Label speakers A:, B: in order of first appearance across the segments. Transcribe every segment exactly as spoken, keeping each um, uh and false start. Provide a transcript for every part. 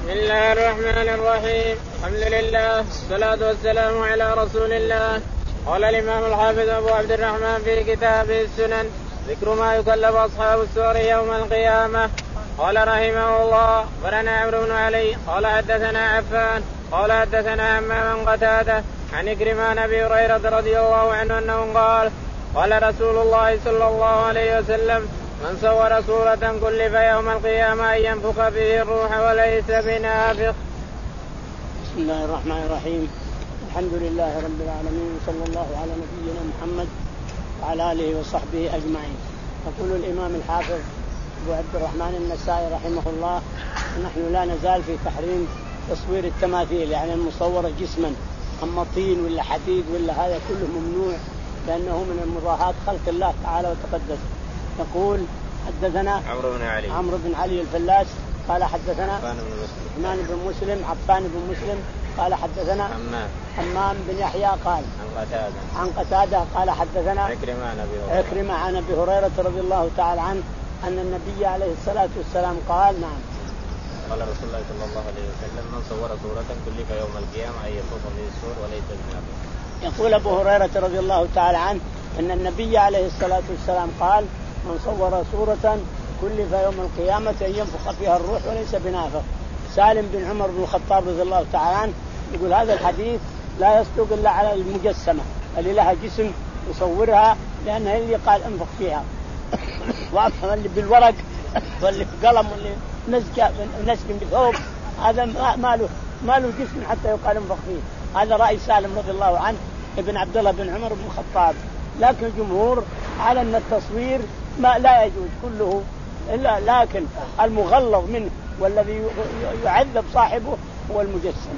A: بسم الله الرحمن الرحيم. الحمد لله والصلاة والسلام على رسول الله. قال الإمام الحافظ أبو عبد الرحمن في كتابه السنن ذكر ما يكلف أصحاب السور يوم القيامة. قال رحمه الله أخبرنا عمرو بن علي قال حدثنا عفان قال حدثنا همام قتادة عن عكرمة عن أبي هريرة رضي الله عنه أنه قال قال رسول الله صلى الله عليه وسلم من صور صورة كلف يوم القيامة أن ينفخ فيه الروح وليس بنافخ.
B: بسم الله الرحمن الرحيم. الحمد لله رب العالمين صلى الله على نبينا محمد وعلى آله وصحبه أجمعين. يقول الإمام الحافظ أبو عبد الرحمن النسائي رحمه الله نحن لا نزال في تحريم تصوير التماثيل، يعني المصورة جسما أما طين ولا حديد ولا هذا كله ممنوع لأنه من المضاهاة خلق الله تعالى وتقدس. يقول حدثنا
A: عمرو بن علي
B: عمرو بن علي الفلاس قال حدثنا
A: عثمان
B: بن مسلم عفان بن مسلم قال حدثنا
A: حمام
B: حمام بن يحيى قال
A: عن قتادة
B: عن قتادة قال حدثنا
A: عكرمة عن أبي هريرة
B: عكرمة عن أبي هريرة رضي الله تعالى عنه أن النبي عليه الصلاة والسلام قال نعم
A: قال رسول الله صلى الله عليه وسلم من صور صورة كلف يوم القيامة أن ينفخ فيه الصور وليس بنافخ.
B: يقول أبو هريرة رضي الله تعالى عنه أن النبي عليه الصلاة والسلام قال من صور صورة كلف يوم القيامة أن ينفخ فيها الروح وليس بنافخ. سالم بن عمر بن الخطاب رضي الله تعالى عنه يقول هذا الحديث لا يصدق إلا على المجسمة اللي لها جسم يصورها لأنها اللي قال انفخ فيها وأما اللي بالورق واللي بقلم واللي نسج نسج بثوب هذا ما له ما له جسم حتى يقال انفخ فيه. هذا رأي سالم رضي الله عنه ابن عبد الله بن عمر بن الخطاب. لكن الجمهور على أن التصوير ما لا يجوز كله إلا لكن المغلظ منه والذي يعذب صاحبه هو المجسم.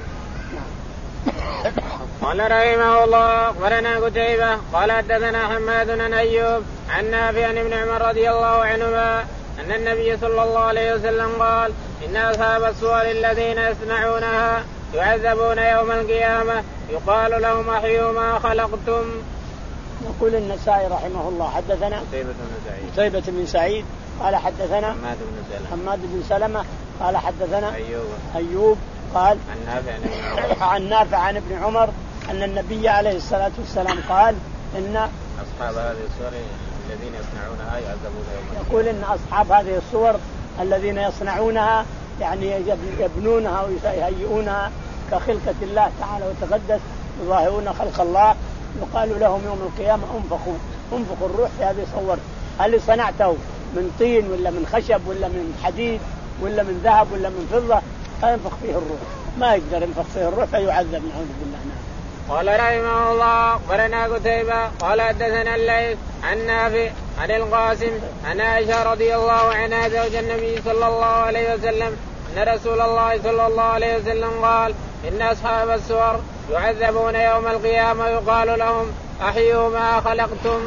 A: قال رحمه الله أخبرنا قتيبة قال حدثنا حماد بن أيوب عن نافع عن ابن عمر رضي الله عنهما أن النبي صلى الله عليه وسلم قال إن أصحاب الصور الذين يصنعونها يعذبون يوم القيامة يقال لهم أحيوا ما خلقتم.
B: يقول النسائي رحمه الله حدثنا
A: قتيبة بن سعيد
B: قتيبة بن سعيد قال حدثنا
A: حماد بن سلمة
B: حماد بن سلمة قال حدثنا
A: أيوب
B: أيوب قال
A: عن نافع عن ابن عمر
B: عن نافع عن ابن عمر أن النبي عليه الصلاة والسلام قال إن
A: أصحاب هذه الصور الذين يصنعونها يعذبون يوم القيامة.
B: يقول إن أصحاب هذه الصور الذين يصنعونها يعني يبنونها ويهيئونها كخلقة الله تعالى وتقدس يظاهرون خلق الله يقال لهم يوم القيامة انفخوا انفخوا الروح في هذه الصور. هل صنعته من طين ولا من خشب ولا من حديد ولا من ذهب ولا من فضة فينفخ فيه الروح ما يقدر ينفخ فيه الروح فيعذب نعوذ بالله.
A: قال رحمه الله أخبرنا قتيبة قال حدثنا الليث عن نافع عن القاسم عن عائشة رضي الله عنها زوج النبي صلى الله عليه وسلم أن رسول الله صلى الله عليه وسلم قال إن أصحاب الصور يعذبون يوم القيامة يقال لهم أحيوا ما خلقتم.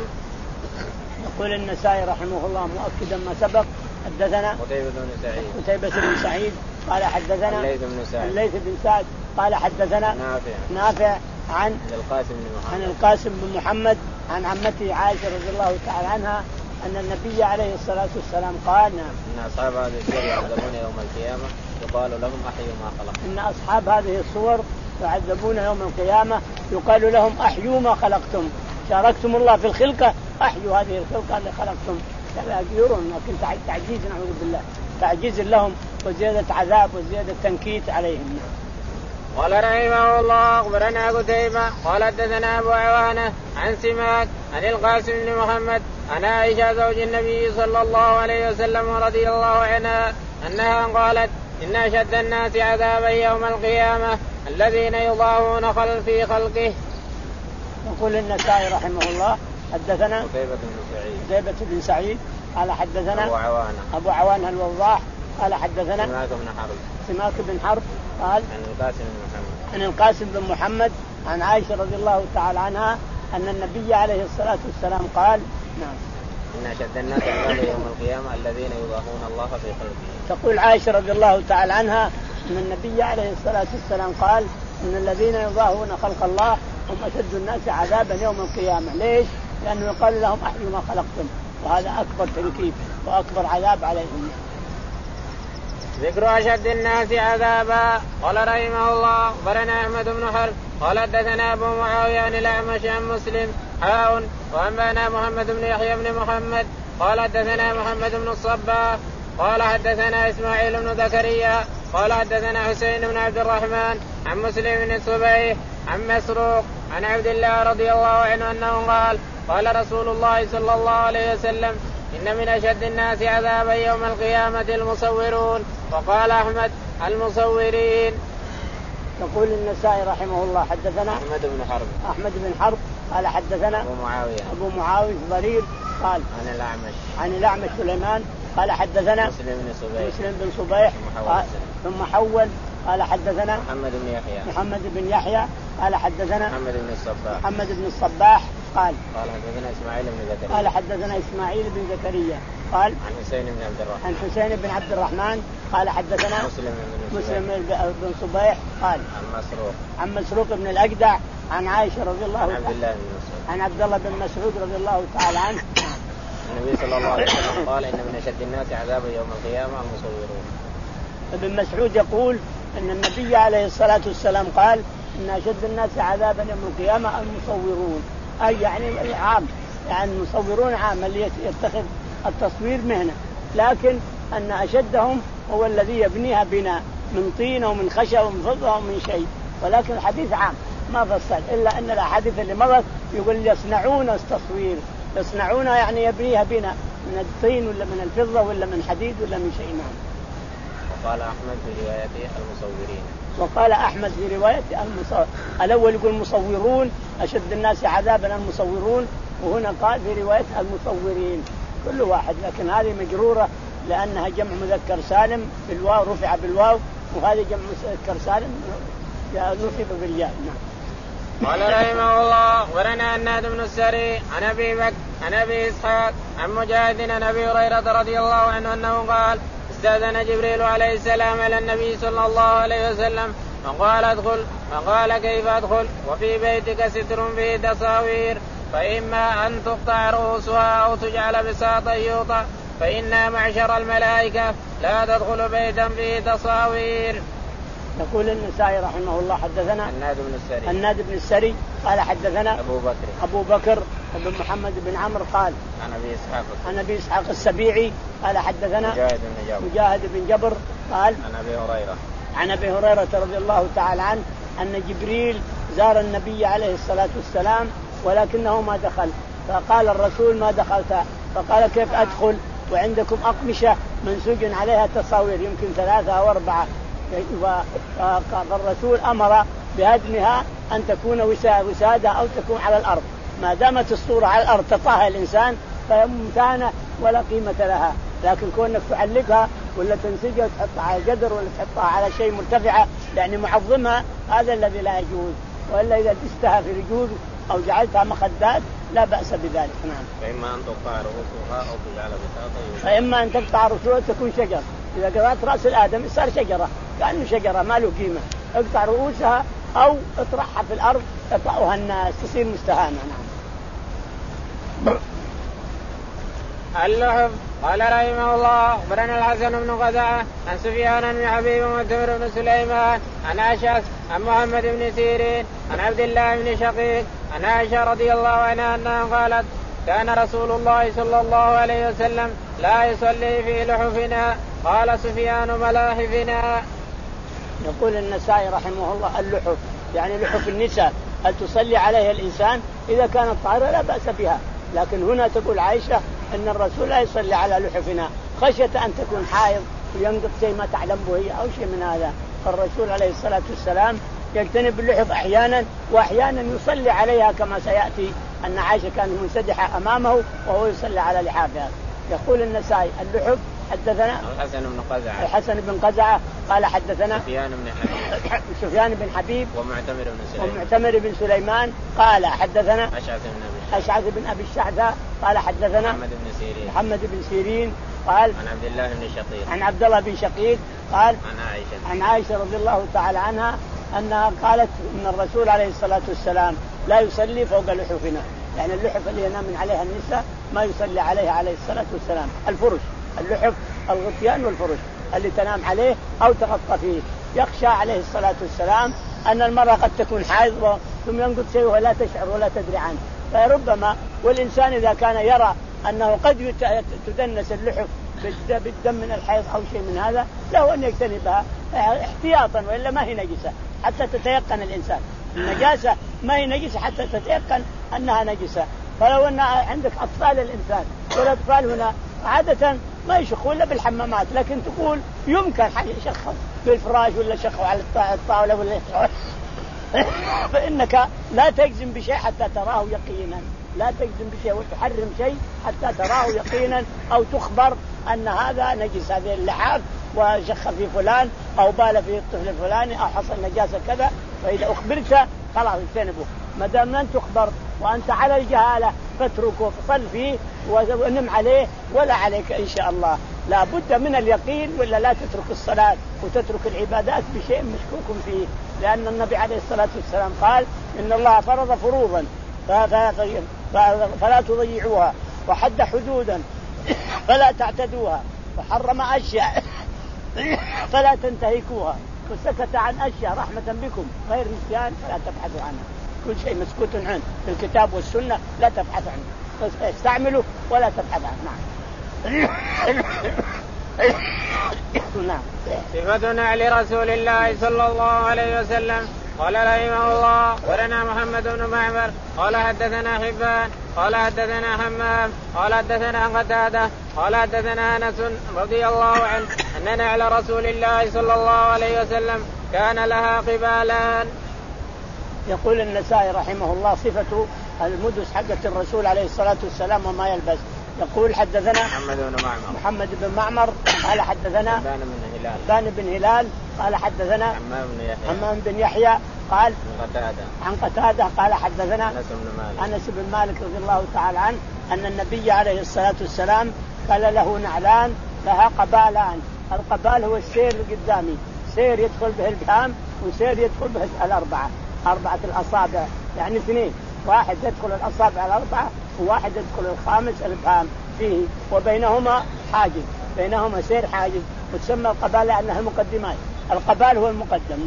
B: يقول النسائي رحمه الله مؤكدا ما سبق حدثنا
A: قتيبة بن سعيد
B: قتيبة بن سعيد قال حدثنا
A: الليث بن سعد
B: الليث بن سعد قال حدثنا
A: نافع
B: نافع عن
A: القاسم بن محمد
B: عن القاسم بن محمد عن عمته عائشة رضي الله تعالى عنها أن النبي عليه الصلاة والسلام قال نعم
A: إن أصحاب هذه الصور يعذبون يوم القيامة يقال لهم أحيوا ما خلقتم.
B: إن أصحاب هذه الصور يعذبون يوم القيامة يقال لهم أحيوا ما خلقتم شاركتم الله في الخلقة أحيوا هذه الخلقة اللي خلقتم. يرون لكن تعجيز نعوذ بالله تعجيز لهم وزيادة عذاب وزيادة تنكيت عليهم.
A: قال رحمه الله أخبرنا قتيبة قال حدثنا أبو عوانة عن سماك عن القاسم بن محمد عن عائشة زوج النبي صلى الله عليه وسلم رضي الله عنها أنها قالت إن أشد الناس عذابا يوم القيامة الذين يضاهون خلق في خلقه.
B: يقول النسائي رحمه الله حدثنا
A: قتيبة بن سعيد
B: قتيبة بن سعيد قال حدثنا
A: أبو عوانة
B: أبو عوانة الوضاح قال حدثنا
A: سماك بن حرب
B: سماك بن حرب قال
A: عن القاسم بن محمد
B: عن القاسم بن محمد عن عائشة رضي الله تعالى عنها أن النبي عليه الصلاة والسلام قال نعم
A: إن أشد الناس عذابا يوم القيامة الذين يضاهون الله في خلقه.
B: تقول عائشة رضي الله تعالى عنها أن النبي عليه الصلاة والسلام قال إن الذين يضاهون خلق الله هم أشد الناس عذابا يوم القيامة. ليش؟ لأنه يقال لهم أحيوا ما خلقتم وهذا أكبر تنكيف وأكبر عذاب عليهم.
A: ذكر أشد الناس عذابا. قال رحمه الله أخبرنا أحمد بن حرب قال حدثنا أبو معاوية عن الأعمش عن مسلم حاء وأنبأنا محمد بن يحيى بن محمد قال حدثنا محمد بن الصباح قال حدثنا إسماعيل بن زكريا قال حدثنا حسين بن عبد الرحمن عن مسلم بن الصبيح عن مسروق عن عبد الله رضي الله عنه أنه قال قال رسول الله صلى الله عليه وسلم إن من أشد الناس عذابا يوم القيامة المصورون. وقال أحمد المصورين.
B: يقول النسائي رحمه الله حدثنا
A: أحمد بن حرب
B: أحمد بن حرب قال حدثنا
A: أبو معاوية
B: أبو معاوية ضرير قال
A: عن الأعمش
B: عن الأعمش سليمان قال حدثنا
A: مسلم بن صبيح
B: مسلم بن صبيح ثم حول قال حدثنا
A: محمد بن يحيى
B: محمد بن يحيى قال حدثنا
A: محمد بن الصباح
B: محمد بن الصباح قال
A: قال حدثنا إسماعيل بن زكريا
B: قال حدثنا إسماعيل بن زكريا قال
A: عن حسين بن عبد الرحمن
B: عن حسين بن عبد الرحمن قال حدثنا
A: مسلم بن
B: مسلم بن صبيح قال
A: عن مسروق
B: عن مسروق بن الأجدع عن عائشة رضي الله
A: عن عبد الله بن مسعود
B: عن عبد الله بن مسعود رضي الله تعالى عنه
A: النبي صلى الله عليه وسلم قال إن من أشد الناس عذابا يوم القيامة المصورون.
B: ابن مسعود يقول أن النبي عليه الصلاة والسلام قال إن أشد الناس عذابا يوم القيامة المصورون، أي يعني عام، يعني المصورون عام اللي يتخذ التصوير مهنة، لكن أن أشدهم هو الذي يبنيها بناء من طين ومن خشب ومن فضة ومن شيء، ولكن الحديث عام ما فصل، إلا أن الأحاديث اللي مرت يقول يصنعون التصوير، يصنعون يعني يبنيها بناء من الطين ولا من الفضة ولا من حديد ولا من شيء. نعم.
A: وقال أحمد في روايته المصورين.
B: وقال أحمد في روايته المصور. الأول يقول المصورون أشد الناس عذابا المصورون، وهنا قال في رواية المصورين كل واحد، لكن هذه مجرورة لأنها جمع مذكر سالم بالواو رفع بالواو، وهذه جمع مذكر سالم نصب بالياء. نعم.
A: قال رحمه الله أخبرنا هناد بن السري عن أبي بكر عن أبي إسحاق عن مجاهد عن أبي هريرة رضي الله عنه أنه قال استأذن جبريل عليه السلام على النبي صلى الله عليه وسلم فقال ادخل، فقال كيف أدخل وفي بيتك ستر فيه تصاوير فإما أن تقطع رؤوسها أو تجعل بساطا يوطأ فإنا معشر الملائكة لا تدخل بيتا فيه تصاوير.
B: يقول النسائي رحمه الله حدثنا
A: هناد بن السري
B: هناد بن السري قال حدثنا
A: أبو بكر
B: أبو بكر بن محمد بن عمرو قال
A: عن أبي إسحاق
B: عن أبي إسحاق السبيعي قال حدثنا
A: مجاهد بن جبر
B: مجاهد بن جبر قال
A: عن أبي هريرة
B: عن أبي هريرة رضي الله تعالى عنه أن جبريل زار النبي عليه الصلاة والسلام ولكنه ما دخل، فقال الرسول ما دخلت، فقال كيف أدخل وعندكم أقمشة منسوج عليها تصاوير يمكن ثلاثة أو أربعة، فالرسول أمر بهدمها أن تكون وسادة أو تكون على الأرض، ما دامت الصورة على الأرض تطاها الإنسان فهي ممتانة ولا قيمة لها، لكن كونك تعلقها ولا تنسجها وتحطها على جدر ولا تحطها على شيء مرتفعة يعني معظمها، هذا الذي لا يجوز، وإلا إذا دستها في رجول أو جعلتها مخدات لا بأس بذلك. نعم.
A: فإما أن تقطع رؤوسها أو تجعل بساطا
B: فإما أن تقطع رؤوسها تكون شجر، إذا قطعت رأس الآدم صار شجرة كأنه شجرة ما له قيمة، اقطع رؤوسها أو اطرحها في الأرض يقطعها الناس تصير مستهانة. نعم.
A: اللحف. قال رحمه الله أخبرنا الحسن بن قزعة عن سفيان بن حبيب ومعتمر بن سليمان عن أشعث عن محمد بن سيرين عن عبد الله بن شقيق عن عائشة رضي الله عنها أنها قالت كان رسول الله صلى الله عليه وسلم لا يصلي في لحفنا. قال سفيان ملاحفنا.
B: يقول النسائي رحمه الله اللحف يعني لحف النساء هل تصلي عليها الإنسان إذا كانت طاهرة لا بأس بها، لكن هنا تقول عائشة أن الرسول لا يصلي على لحفنا خشية أن تكون حائض وينقض شيء ما تعلم به أو شيء من هذا، فالرسول عليه الصلاة والسلام يجتنب اللحف أحيانا وأحيانا يصلي عليها كما سيأتي أن عائشة كانت منسدحة أمامه وهو يصلي على لحافها. يقول النسائي اللحف. حدثنا
A: الحسن بن قزعة
B: الحسن بن قزعة قال حدثنا
A: سفيان بن حبيب
B: سفيان بن حبيب
A: ومعتمر بن سليمان
B: ومعتمر بن سليمان قال حدثنا
A: أشعث بن أبي
B: أشعث بن أبي الشعثاء قال حدثنا
A: محمد بن سيرين
B: محمد بن سيرين قال
A: عن عبد الله بن شقيق
B: عن عبد الله بن شقيق قال
A: عن عائشة
B: عن عائشة رضي الله تعالى عنها أنها قالت إن الرسول عليه الصلاة والسلام لا يصلي فوق لحفنا، يعني اللحف اللي ينام من عليها النساء ما يصلي عليها عليه الصلاة والسلام، الفرش اللحف الغطيان والفرش اللي تنام عليه أو تغطى فيه. يخشى عليه الصلاة والسلام أن المرأة قد تكون حائض ثم ينقض شيء ولا تشعر ولا تدري عنه، فربما والإنسان إذا كان يرى أنه قد تدنس اللحف بالدم من الحيض أو شيء من هذا له أن يجتنبها احتياطا، وإلا ما هي نجسة حتى تتيقن الإنسان. النجاسة ما هي نجسة حتى تتيقن أنها نجسة. فلو أن عندك أطفال الإنسان والأطفال هنا عادة ما يشخوا إلا بالحمامات، لكن تقول يمكن يشخوا بالفراش ولا يشخوا على الطاولة ولا فإنك لا تجزم بشيء حتى تراه يقينا، لا تجزم بشيء وتحرم شيء حتى تراه يقينا، أو تخبر أن هذا نجس هذه اللحاف وشخ في فلان أو بال في الطفل الفلاني أو حصل نجاسة كذا، فإذا أخبرت خلاص اجتنبه. ما دام لن تخبر وأنت على الجهالة فاتركه فصل فيه ونم عليه ولا عليك إن شاء الله. لا بد من اليقين ولا لا تترك الصلاة وتترك العبادات بشيء مشكوك فيه، لأن النبي عليه الصلاة والسلام قال إن الله فرض فروضا فلا تضيعوها، وحد حدودا فلا تعتدوها، وحرم أشياء فلا تنتهكوها، وسكت عن أشياء رحمة بكم غير نسيان فلا تبحثوا عنها. كل شيء مسكوت عنه في الكتاب والسنة لا تبحث عنه، استعمله ولا تبحث عنه. نعم.
A: نعم. صفة نعل رسول الله صلى الله عليه وسلم. قال رحمه الله ورنا محمد بن معمر قال حدثنا حبان قال حدثنا حمام قال حدثنا قتادة قال حدثنا أنس رضي الله عنه أن نعل رسول الله صلى الله عليه وسلم كان لها قبالان.
B: يقول النسائي رحمه الله صفة المدس حقة الرسول عليه الصلاة والسلام وما يلبس. يقول حدثنا
A: محمد بن معمر
B: محمد بن معمر قال حدثنا
A: بان بن هلال
B: بان بن هلال قال حدثنا
A: حمام بن يحيى
B: حمام بن يحيى قال
A: قتادة
B: عن قتادة قال حدثنا
A: أنس بن مالك
B: أنس بن مالك رضي الله تعالى عنه أن النبي عليه الصلاة والسلام قال له نعلان لها قبالان. القبال هو السير القدامي، سير يدخل به البهام وسير يدخل به الأربعة، أربعة الأصابع يعني اثنين، واحد يدخل الأصابع الأربعة وواحد يدخل الخامس البهام فيه، وبينهما حاجز، بينهما سير حاجز، وتسمى القبال لأنها المقدمات. القبال هو المقدم.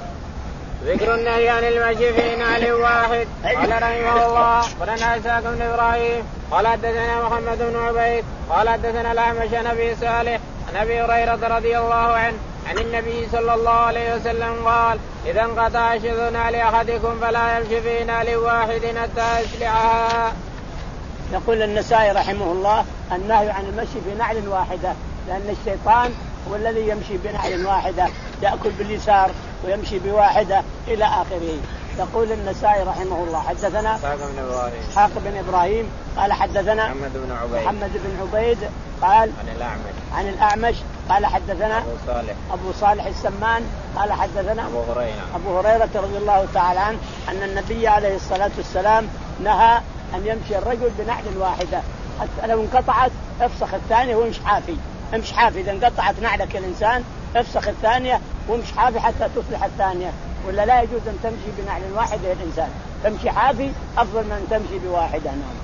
A: ذكر النهي عن المشي في نعل واحد. قال رحمه الله ولنا إسحاق بن إبراهيم قال حدثنا محمد بن عبيد قال حدثنا الأعمش عن أبي صالح عن أبي هريرة رضي الله عنه عن النبي صلى الله عليه وسلم قال إذا انقطع شذ نعل أحدكم فلا يمشي في نعل واحد حتى يسلعها.
B: يقول النسائي رحمه الله النهي عن المشي في نعل واحدة، لأن الشيطان هو الذي يمشي بنعل واحدة، يأكل باليسار ويمشي بواحدة إلى آخره. يقول النسائي رحمه الله حدثنا إسحاق بن إبراهيم قال حدثنا
A: محمد بن عبيد
B: محمد بن عبيد قال
A: عن الأعمش
B: عن الأعمش قال حدثنا
A: أبو صالح
B: أبو صالح السمان قال حدثنا
A: أبو هريرة
B: أبو هريرة رضي الله تعالى عنه أن النبي عليه الصلاة والسلام نهى أن يمشي الرجل بنعل واحدة، حتى لو انقطعت افسخ الثانية وامش حافي، امش حافي إذا انقطعت نعلك الإنسان افسخ الثانية وامش حافي حتى تصلح الثانية، ولا لا يجوز أن تمشي بنعل واحدة الإنسان، تمشي حافي أفضل من أن تمشي بواحدة. نعم.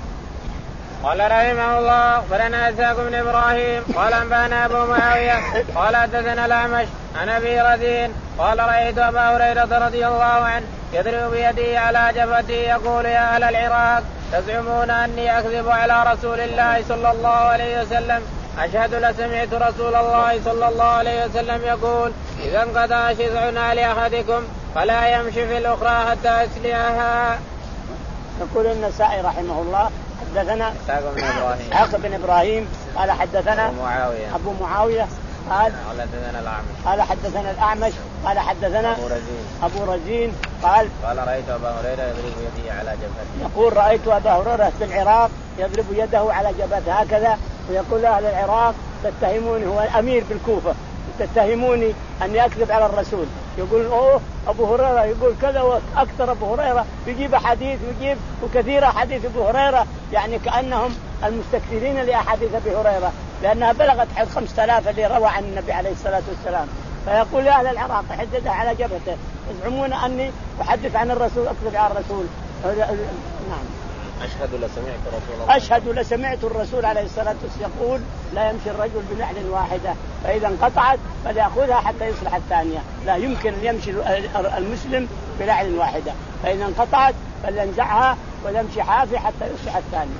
A: قال رحمه الله ولنا إسحاق بن إبراهيم قال أنبانا أبو معاوية قال حدثنا الأعمش عن أبي رزين قال رأيت أبا هريرة رضي الله عنه يضرب بيده على جبهته يقول يا أهل العراق تزعمون أني أكذب على رسول الله صلى الله عليه وسلم، أشهد لسمعت رسول الله صلى الله عليه وسلم يقول إذا انقطع شذع نعل أحدكم فلا يمشي في الأخرى حتى يسلعها.
B: يقول النسائي رحمه الله حدثنا
A: إسحاق بن إبراهيم
B: إسحاق بن إبراهيم قال حدثنا
A: أبو معاوية
B: أبو معاوية قال
A: حدثنا الأعمش
B: قال حدثنا الأعمش قال حدثنا
A: أبو رزين
B: أبو رزين قال
A: قال رأيت أبا هريرة يضرب يده على جبهته.
B: يقول رأيت أبا هريرة في العراق يضرب يده على جبهته هكذا، ويقول أهل العراق تتهموني، هو الأمير بالكوفة، تتهموني أني أكذب على الرسول. يقول أوه أبو هريرة يقول كذا وأكثر أبو هريرة، يجيب حديث ويجيب وكثير حديث أبو هريرة، يعني كأنهم المستكثرين لأحاديث أبي هريرة، لأنها بلغت حد خمسة آلاف اللي روى عن النبي عليه الصلاة والسلام. فيقول يا أهل العراق حددها على جبهته، يزعمون أني أحدث عن الرسول أكذب على الرسول. نعم.
A: أشهد لسمعت رسول الله
B: أشهد لسمعت الرسول عليه الصلاة والسلام يقول لا يمشي الرجل بنعل واحدة فإذا انقطعت فليأخذها حتى يصلح الثانية. لا يمكن أن يمشي المسلم بنعل واحدة، فإذا انقطعت فلينزعها ويمشي حافي حتى يصلح الثانية.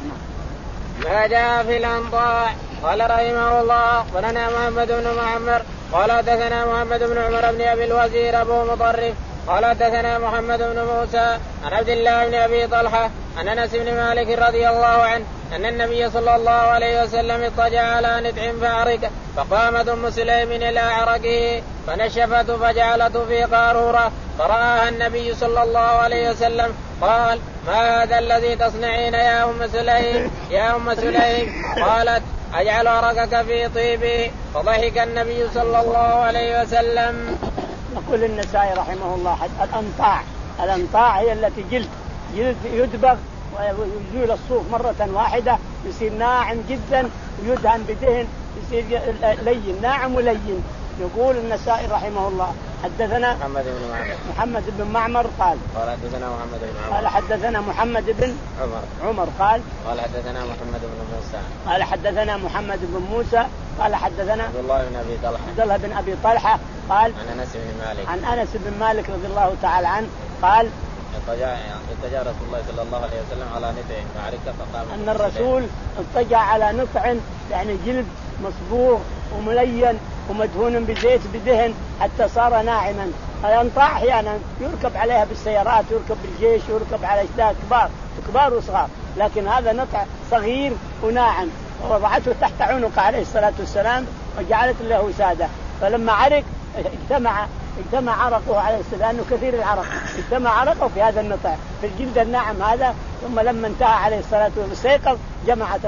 A: ما جاء في الأنطاع. قال رحمه الله ولنا محمد بن معمر قال حدثنا محمد بن عمر بن أبي الوزير أبو مطرف قال حدثنا محمد بن موسى عن عبد الله بن أبي طلحة عن أنس بن مالك رضي الله عنه أن النبي صلى الله عليه وسلم اضطجع على نتع فعرق فقامت أم سليم إلى عرقه فنشفته فجعلته في قارورة فرآها النبي صلى الله عليه وسلم قال ما هذا الذي تصنعين يا أم سليم يا أم سليم؟ قالت أجعل عرقك في طيبي. فضحك النبي صلى الله عليه وسلم.
B: يقول النسائي رحمه الله الأنطاع. الأنطاع هي التي جلد جلد يدبغ ويزول الصوف مرة واحدة يصير ناعم جدا ويدهن بدهن يصير لين ناعم ولين. يقول النسائي رحمه الله حدثنا
A: محمد بن معمر
B: محمد بن معمر قال
A: قال حدثنا محمد بن عمر
B: قال حدثنا محمد بن
A: عمر
B: عمر قال
A: قال حدثنا محمد بن موسى
B: قال حدثنا محمد بن موسى قال حدثنا
A: عبد الله بن أبي طلحة
B: عبد الله بن أبي طلحة قال
A: عن أنس بن مالك
B: عن أنس بن مالك رضي الله تعالى عنه قال
A: اضطجع رسول الله صلى الله عليه وسلم على نطع فعرق فقام
B: أن الرسول اضطجع على نطع يعني جلد مصبوغ وملين ومدهون بزيت بدهن حتى صار ناعما. الأنطاع أحيانا يركب عليها بالسيارات يركب بالجيش يركب على أشياء كبار كبار وصغار، لكن هذا نطع صغير وناعم ووضعته تحت عنقه عليه الصلاة والسلام وجعلت له وسادة. فلما عرق اجتمع اجتمع عرقه عليه السلام لأنه كثير العرق اجتمع عرقه في هذا النطع في الجلد الناعم هذا. ثم لما انتهى عليه الصلاة والسلام جمعت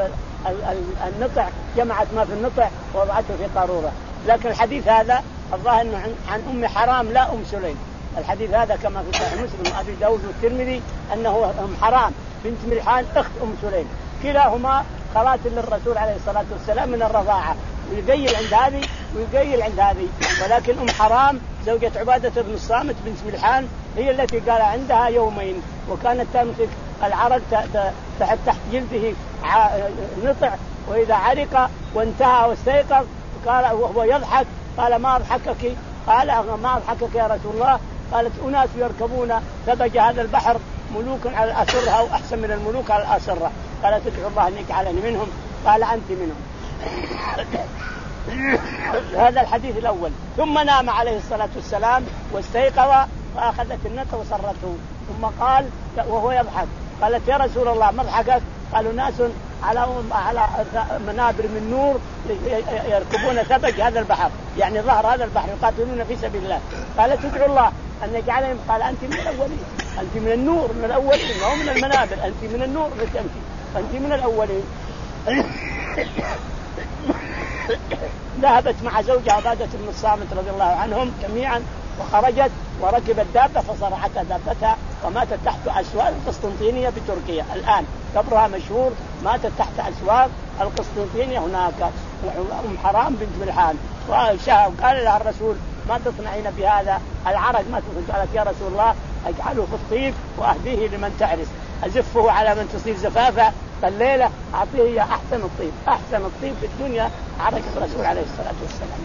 B: النطع جمعت ما في النطع ووضعته في قارورة. لكن الحديث هذا الظاهر انه عن ام حرام لا ام سليم. الحديث هذا كما في صحيح مسلم وابي داود والترمذي انه ام حرام بنت ملحان اخت ام سليم كلاهما خالات للرسول عليه الصلاة والسلام من الرضاعة، ويقيل عند هذه ويقيل عند هذه. ولكن ام حرام زوجة عبادة بن الصامت بنت ملحان هي التي قال عندها يومين وكانت تمسك العرق تحت تحت جلده نطع، وإذا عرق وانتهى واستيقظ قال وهو يضحك قال ما أضحكك؟ قال ما أضحكك يا رسول الله؟ قالت أناس يركبون ثبج هذا البحر ملوك على الأسرة أو أحسن من الملوك على الأسرة. قالت ادعو الله أن يجعلني منهم. قال أنت منهم. هذا الحديث الأول. ثم نام عليه الصلاة والسلام واستيقظ فأخذت النطع وصرته. ثم قال وهو يضحك قالت يا رسول الله ما ضحكك؟ قالوا ناس على على منابر من نور يركبون ثبج هذا البحر يعني ظهر هذا البحر يقاتلون في سبيل الله. قالت ادعو الله أن يجعلهم. قال أنت من الأولين، أنت من النور من الأولين وهو من المنابر، أنت من النور أنت أنت من الأولين. ذهبت مع زوجها عبادة بن الصامت رضي الله عنهم جميعا وخرجت وركبت دابة فصرعتها دابتها وماتت تحت أسواق القسطنطينية بتركيا. الآن قبرها مشهور ماتت تحت أسواق القسطنطينية هناك. أم حرام بنت ملحان وقال لها الرسول ما تصنعين بهذا العرق ما تصنعين؟ قالت يا رسول الله أجعله في الطيب وأهديه لمن تعرس أزفه على من تصير زفافة الليلة أعطيه أحسن الطيب أحسن الطيب في الدنيا عرق الرسول عليه الصلاة والسلام.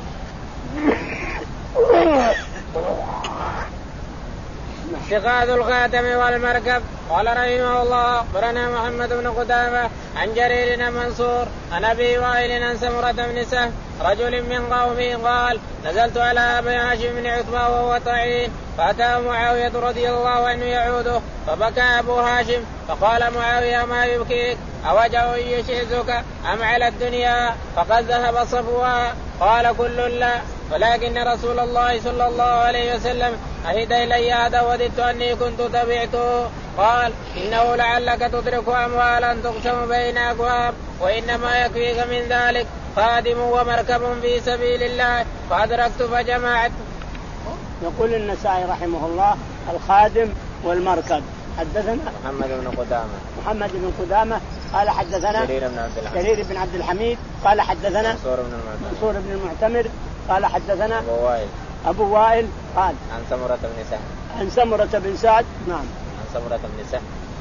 A: اتخاذ الخاتم والمركب. قال رحمه الله أخبرنا محمد بن قدامة عن جرير بن منصور عن أبي وائل عن سمرة بن سهل رجل من قومه قال نزلت على أبي هاشم بن عتبة وهو طعين فأتاه معاوية رضي الله عنه يعوده فبكى أبو هاشم فقال معاوية ما يبكيك أوجع يشعزك أم على الدنيا فقد ذهب صفوها؟ قال كل لا ولكن رسول الله صلى الله عليه وسلم أهد إلي هذا وددت أني كنت تبعته. قال إنه لعلك تدرك أموالا تقسم بين أقوام وإنما يكفيك من ذلك خادم ومركب في سبيل الله فأدركت فجمعت.
B: يقول النسائي رحمه الله الخادم والمركب. حدثنا
A: محمد بن قدامة
B: محمد بن قدامة قال حدثنا
A: جرير بن عبد الحميد
B: جرير بن عبد الحميد قال حدثنا
A: منصور بن المعتمر
B: منصور بن المعتمر قال حدثنا
A: أبو وائل
B: أبو وائل قال
A: عن سمرة بن سهل
B: عن سمرة بن سعد نعم
A: عن سمرة بن سهل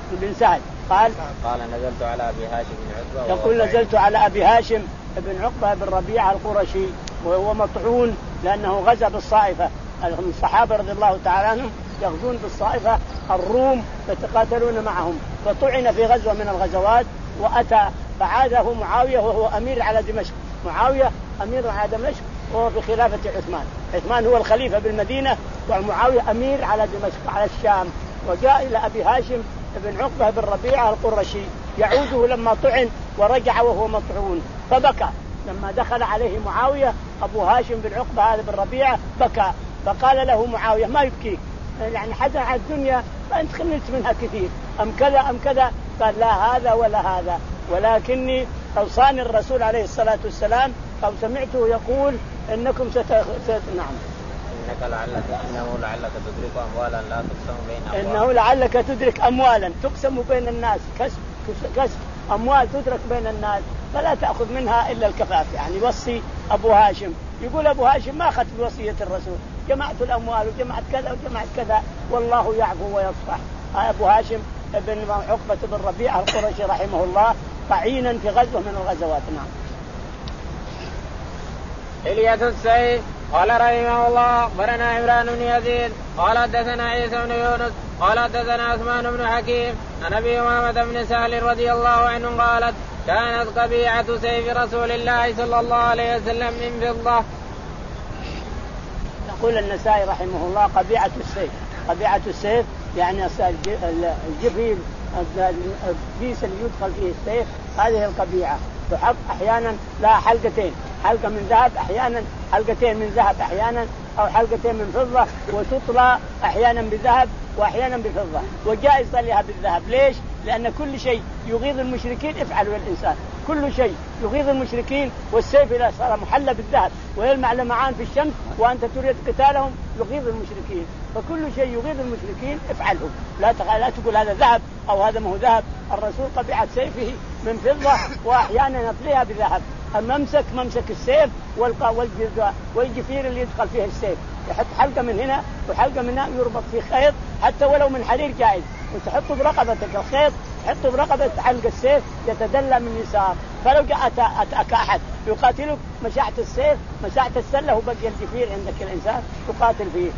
B: بن سهل قال
A: قال نزلت على أبي هاشم بن عقبة
B: يقول نزلت على أبي هاشم بن عقبة بن ربيعة القرشي وهو مطعون لأنه غزا بالصائفة. الصحابة رضي الله تعالى عنهم يغزون بالصائفة الروم يتقاتلون معهم، فطعن في غزوة من الغزوات وأتى فعاده معاوية وهو أمير على دمشق. معاوية أمير على دمشق وهو في خلافة عثمان. عثمان هو الخليفة بالمدينة ومعاوية أمير على دمشق على الشام. وجاء إلى أبي هاشم بن عقبة بن ربيعة القرشي يعوده لما طعن ورجع وهو مطعون فبكى. لما دخل عليه معاوية أبو هاشم بن عقبة هذا بن ربيعة بكى، فقال له معاوية ما يبكيك يعني حزن على الدنيا فأنت خلت منها كثير أم كذا أم كذا؟ قال لا هذا ولا هذا، ولكني أوصاني الرسول عليه الصلاة والسلام أو سمعته يقول إنكم ست... ست... نعم
A: إنك لعلك إنه لعلك تدرك أموالا لا تقسم بين أموال
B: إنه لعلك تدرك أموالا تقسم بين الناس كسب كسب أموال تدرك بين الناس فلا تأخذ منها إلا الكفاف. يعني وصي أبو هاشم. يقول أبو هاشم ما أخذت بوصية الرسول، جمعت الأموال وجمعت كذا وجمعت كذا والله يعفو ويصفح. أبو هاشم ابن عقبة بن ربيعة القرشي رحمه الله طعينا في غزوة من الغزوات. نعم.
A: حلية السيف. قال رحمه الله أخبرنا عمران بن يزيد قال حدثنا عيسى بن يونس قال حدثنا عثمان بن حكيم عن أبي أمامة بن سهل رضي الله عنه قالت كانت قبيعة سيف رسول الله صلى الله عليه وسلم من فضة.
B: يقول النسائي رحمه الله قبيعة السيف. قبيعة السيف يعني الجفيل الكيس اللي يدخل فيه السيف هذه القبيعة تحط أحيانا لها حلقتين، حلقة من ذهب أحيانا، حلقتين من ذهب أحيانا، أو حلقتين من فضة، وتطلى أحيانا بذهب وأحيانا بفضة، وجائز يصليها بالذهب. ليش؟ لأن كل شيء يغيظ المشركين افعله الإنسان، كل شيء يغيظ المشركين، والسيف إذا صار محلى بالذهب ويلمع لمعان في الشمس وأنت تريد قتالهم يغيظ المشركين، فكل شيء يغيظ المشركين افعله. لا لا تقول هذا ذهب أو هذا ما هو ذهب. الرسول قبيعة سيفه من فضة وأحيانا يطليها بذهب. الممسك ممسك السيف والجفير اللي يدخل فيه السيف يحط حلقة من هنا وحلقة من هنا يربط في خيط حتى ولو من حرير جائز، وتحطه برقبتك الخيط تحطه برقبة حلق السيف يتدلى من يسار، فلو جاء أتاك أحد يقاتلك مساحة السيف مساحة السلة وبقي الجفير عندك الإنسان تقاتل فيه.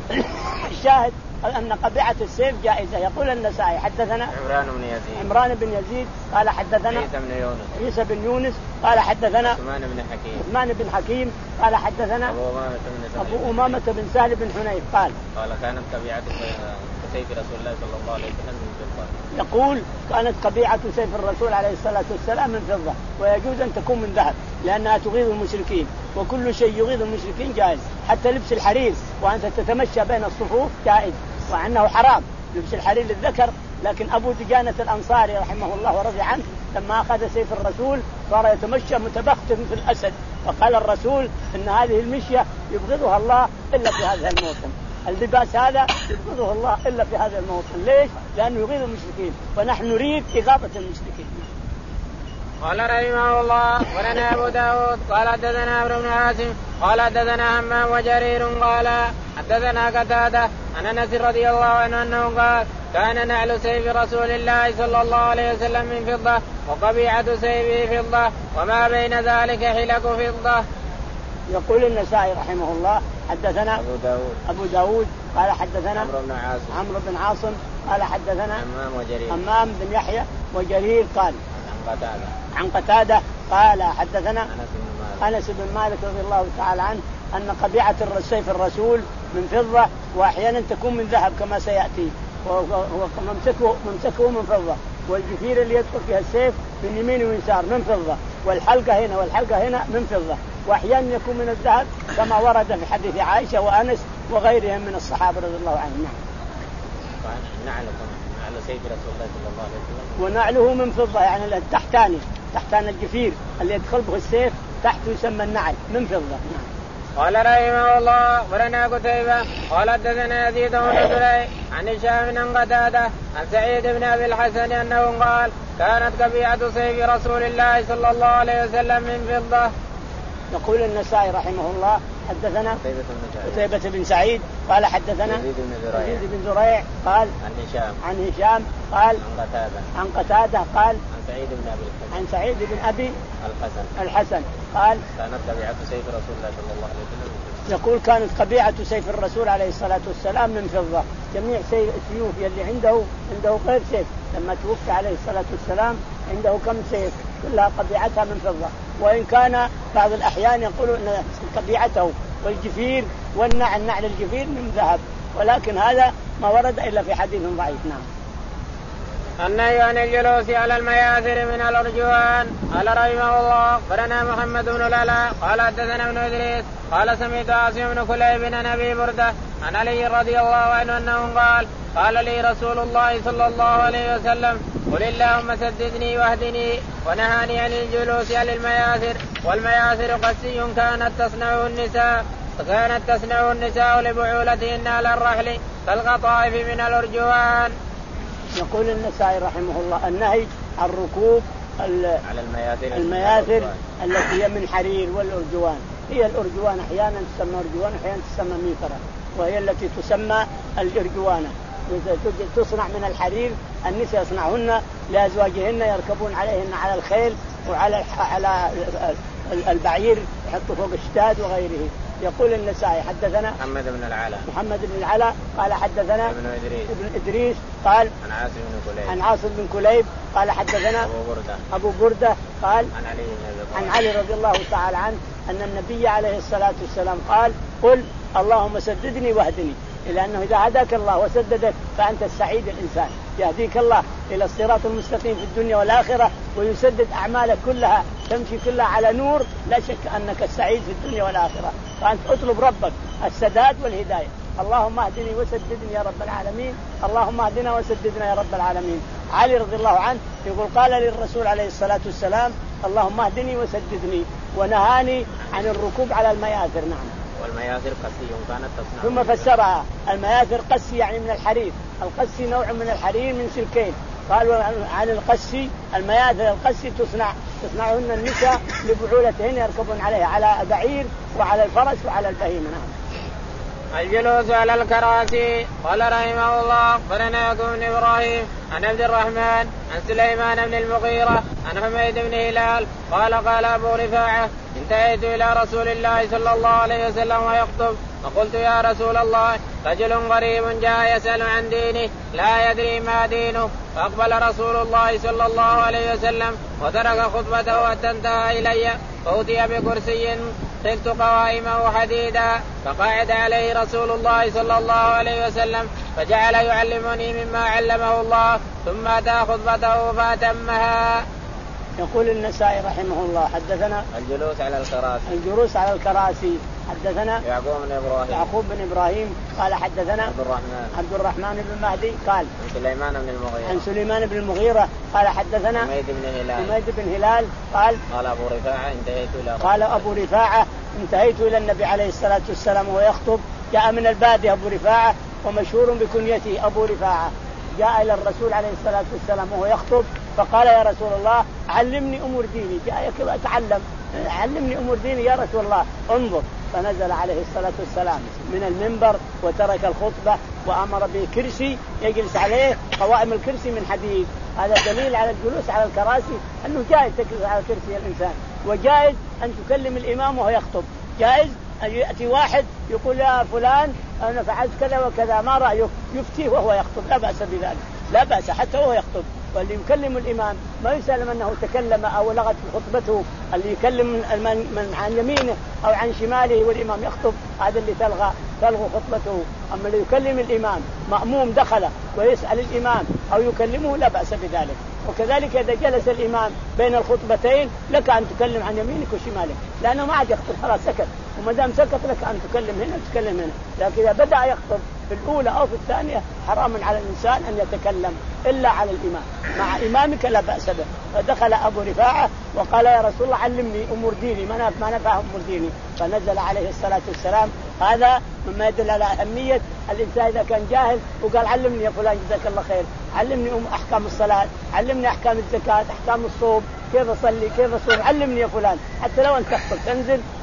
B: الشاهد أن قبيعة السيف جائزة. يقول النسائي حدثنا
A: عمران بن يزيد
B: عمران بن يزيد قال حدثنا
A: عيسى بن يونس
B: عيسى بن يونس قال حدثنا
A: عثمان بن حكيم
B: عثمان بن حكيم قال حدثنا
A: أبو أمامة بن,
B: أبو أمامة بن سهل بن حنيف قال
A: قال كانت قبيعة سيف رسول الله صلى الله عليه وسلم من فضة.
B: يقول كانت قبيعة سيف الرسول عليه الصلاة والسلام من فضة، ويجوز أن تكون من ذهب لأنها تغيظ المشركين، وكل شيء يغيظ المشركين جائز، حتى لبس الحرير وأنت تتمشى بين الصفوف جائز، وعنه حرام لبس الحرير للذكر. لكن أبو دجانة الأنصاري رحمه الله ورضي عنه لما أخذ سيف الرسول صار يتمشى متبختم في الأسد، فقال الرسول إن هذه المشية يبغضها الله إلا في هذا الموطن، اللباس هذا يبغضه الله إلا في هذا الموطن. ليش؟ لأنه يغيظ المشركين، ونحن نريد إغاظة المشركين.
A: قال رحمه الله ولنا أبو داود قال حدثنا عمرو بن عاصم قال حدثنا همام وجرير قال حدثنا قتادة عن أنس رضي الله عنه أنه قال كان نعل سيف رسول الله صلى الله عليه وسلم من فضة وقبيعة سيفه فضة وما بين ذلك حلق فضة.
B: يقول النسائي رحمه الله حدثنا
A: أبو داود
B: أبو داود قال حدثنا
A: عمرو بن عاصم
B: عمرو بن عاصم قال حدثنا
A: همام وجرير
B: همام بن يحيى وجرير قال
A: عن قتادة
B: عن قتادة قال حدثنا
A: أنس بن مالك
B: أنس بن مالك رضي الله تعالى عنه أن قبيعة سيف الرسول من فضة وأحيانا تكون من ذهب كما سيأتي، وممسكه ممسكه من فضة، والجفير اللي يدخل فيها السيف من يمين ويسار من فضة، والحلقة هنا والحلقة هنا من فضة، وأحيانا يكون من الذهب كما ورد في حديث عائشة وأنس وغيرهم من الصحابة رضي الله عنهم.
A: نعلكم نعل سيف رسول الله صلى الله عليه وسلم
B: ونعله من فضة يعني التحتاني تحتان الجفير اللي يدخل به السيف تحته يسمى النعل من فضة.
A: قال رحمه الله ولنا قتيبة قال حدثنا يزيد بن زريع عن هشام بن قتادة عن سعيد بن أبي الحسن أنه قال كانت قبيعة سيف رسول الله صلى الله عليه وسلم من فضة.
B: يقول النسائي رحمه الله حدثنا
A: قتيبة بن
B: قتيبة بن سعيد قال حدثنا
A: يزيد بن زريع
B: يزيد بن زريع قال
A: عن هشام
B: عن هشام قال
A: عن قتادة
B: عن قتادة قال
A: عن سعيد بن أبي الحسن
B: عن سعيد بن أبي
A: الحسن
B: الحسن قال
A: كانت طبيعة سيف رسول الله صلى الله عليه وسلم.
B: يقول كانت قبيعة سيف الرسول عليه الصلاة والسلام من فضة. جميع سيوف اللي عنده عنده غير سيف، لما توفي عليه الصلاة والسلام عنده كم سيف كلها قبيعتها من فضة. وإن كان بعض الأحيان يقولوا أن قبيعته والجفير والنعل نعل الجفير من ذهب، ولكن هذا ما ورد إلا في حديث ضعيف. نعم.
A: النهي عن الجلوس على المياثر من الأرجوان. قال رحمه الله أخبرنا محمد بن العلاء قال حدثنا ابن إدريس قال سمعت عاصم بن كليب بن أبي بردة عن علي رضي الله عنه أنه قال قال لي رسول الله صلى الله عليه وسلم قل اللهم سددني واهدني ونهاني عن الجلوس على المياثر. والمياثر قسي كانت تصنعه النساء كانت تصنعه النساء لبعولتهن على الرحل كالقطائف من الأرجوان.
B: يقول النسائي رحمه الله النهي عن ركوب
A: على المياثر,
B: المياثر التي هي من حرير. والأرجوان هي الأرجوان أحيانا تسمى أرجوان أحيانا تسمى ميثرة، وهي التي تسمى الأرجوانة. تصنع من الحرير، النساء يصنعهن لأزواجهن يركبون عليهن على الخيل وعلى على البعير يحطوا فوق الشداد وغيره. يقول النسائي حدثنا
A: محمد بن العلاء
B: محمد بن العلاء قال حدثنا
A: ابن إدريس
B: ابن إدريس قال
A: عن عاصم بن كليب
B: عن عاصم بن كليب قال حدثنا
A: أبو بردة
B: أبو بردة قال
A: عن علي
B: عن علي رضي الله تعالى عنه أن النبي عليه الصلاة والسلام قال قل اللهم سددني واهدني، إلى أنه إذا هداك الله وسددك فأنت السعيد الإنسان. يهديك الله إلى الصراط المستقيم في الدنيا والآخرة ويسدد أعمالك كلها تمشي كلها على نور، لا شك أنك السعيد في الدنيا والآخرة. فأنت اطلب ربك السداد والهداية. اللهم اهدني وسددني يا رب العالمين، اللهم اهدنا وسددنا يا رب العالمين. علي رضي الله عنه يقول قال للرسول عليه الصلاة والسلام اللهم اهدني وسددني ونهاني عن الركوب على المياثر. نعم.
A: والمياثر قسي كانت تصنع.
B: ثم فسرها المياثر قسي يعني من الحرير. القسي نوع من الحرير من سلكين. قالوا عن القسي المياثر القسي تصنع تصنعهن النساء لبعولتهن يركبون عليها على بعير وعلى الفرس وعلى البهيمة. نعم.
A: الجلوس على الكراسي. قال رحمه الله أخبرنا يعقوب بن إبراهيم عن عبد الرحمن عن سليمان بن المغيرة عن حميد بن هلال قال قال أبو رفاعة انتهيت إلى رسول الله صلى الله عليه وسلم ويخطب فقلت يا رسول الله رجل غريب جاء يسأل عن دينه لا يدري ما دينه، فأقبل رسول الله صلى الله عليه وسلم وترك خطبته حتى انتهى إلي فأتي بكرسي سكت قوائمه حديدا فقعد عليه رسول الله صلى الله عليه وسلم فجعل يعلمني مما علمه الله ثم أتى خطبته فأتمها.
B: يقول النسائي رحمه الله حدثنا
A: الجلوس على الكراسي.
B: الجلوس على الكراسي حدثنا
A: يعقوب بن إبراهيم
B: يعقوب بن إبراهيم قال حدثنا
A: عبد الرحمن
B: عبد الرحمن بن مهدي قال
A: عن سليمان بن المغيرة
B: عن سليمان بن المغيرة قال حدثنا
A: حميد بن هلال
B: حميد بن هلال قال
A: قال أبو رفاعة انتهيت إلى
B: قال أبو رفاعة انتهيت إلى النبي عليه الصلاة والسلام وهو يخطب. جاء من البادية أبو رفاعة ومشهور بكنيته أبو رفاعة. جاء إلى الرسول عليه الصلاة والسلام وهو يخطب فقال يا رسول الله علمني أمور ديني. جاء أتعلم علمني أمور ديني يا رسول الله انظر. فنزل عليه الصلاة والسلام من المنبر وترك الخطبة وأمر بكرسي يجلس عليه قوائم الكرسي من حديد. هذا دليل على الجلوس على الكراسي أنه جائز تجلس على كرسي الإنسان، وجائز أن تكلم الإمام وهو يخطب. جائز أن يأتي واحد يقول يا فلان أنا فعلت كذا وكذا ما رأيك يفتيه وهو يخطب، لا بأس بذلك، لا بأس حتى وهو يخطب. واللي يكلم الإمام ما يسلم أنه تكلم أو لغت في خطبته. اللي يكلم من عن يمينه أو عن شماله والإمام يخطب هذا اللي تلغى تلغى خطبته. أما اللي يكلم الإمام مأموم دخل ويسأل الإمام أو يكلمه لا بأس بذلك. وكذلك إذا جلس الإمام بين الخطبتين لك أن تكلم عن يمينك وشمالك لأنه ما عاد يخطب خلاص سكت، وما دام سكت لك أن تكلم هنا وتكلم هنا. لكن إذا بدأ يخطب في الأولى أو في الثانية حرام على الإنسان أن يتكلم إلا على الإمام، مع إمامك لا بأس به. فدخل أبو رفاعة وقال يا رسول الله علمني أمور ديني ما ما نفهم أمور ديني. فنزل عليه الصلاة والسلام هذا مما يدل على أهمية الإنسان إذا كان جاهل وقال علمني يا فلان جزاك الله خير، علمني أحكام الصلاة، علمني أحكام الزكاة، أحكام الصوم، كيف أصلي كيف أصوم، علمني يا فلان. حتى لو أنت تخطب تنزل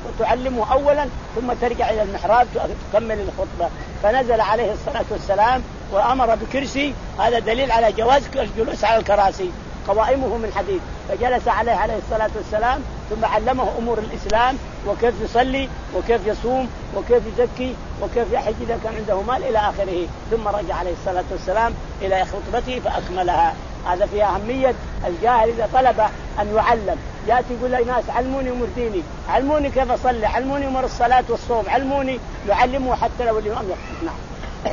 B: تعلمه أولا ثم ترجع إلى المحراب تكمل الخطبة. فنزل عليه الصلاة والسلام وأمر بكرسي، هذا دليل على جواز الجلوس على الكراسي، قوائمه من حديد، فجلس عليه عليه الصلاة والسلام ثم علمه أمور الإسلام وكيف يصلي وكيف يصوم وكيف يزكي وكيف يحج إذا كان عنده مال إلى آخره، ثم رجع عليه الصلاة والسلام إلى خطبته فأكملها. هذا فيها أهمية الجاهل إذا طلب أن يعلم، يأتي يقول للناس علموني أمور ديني، علموني كيف أصلي، علموني أمور الصلاة والصوم، علموني، يعلمه حتى لو الإمام يحفظ. نعم.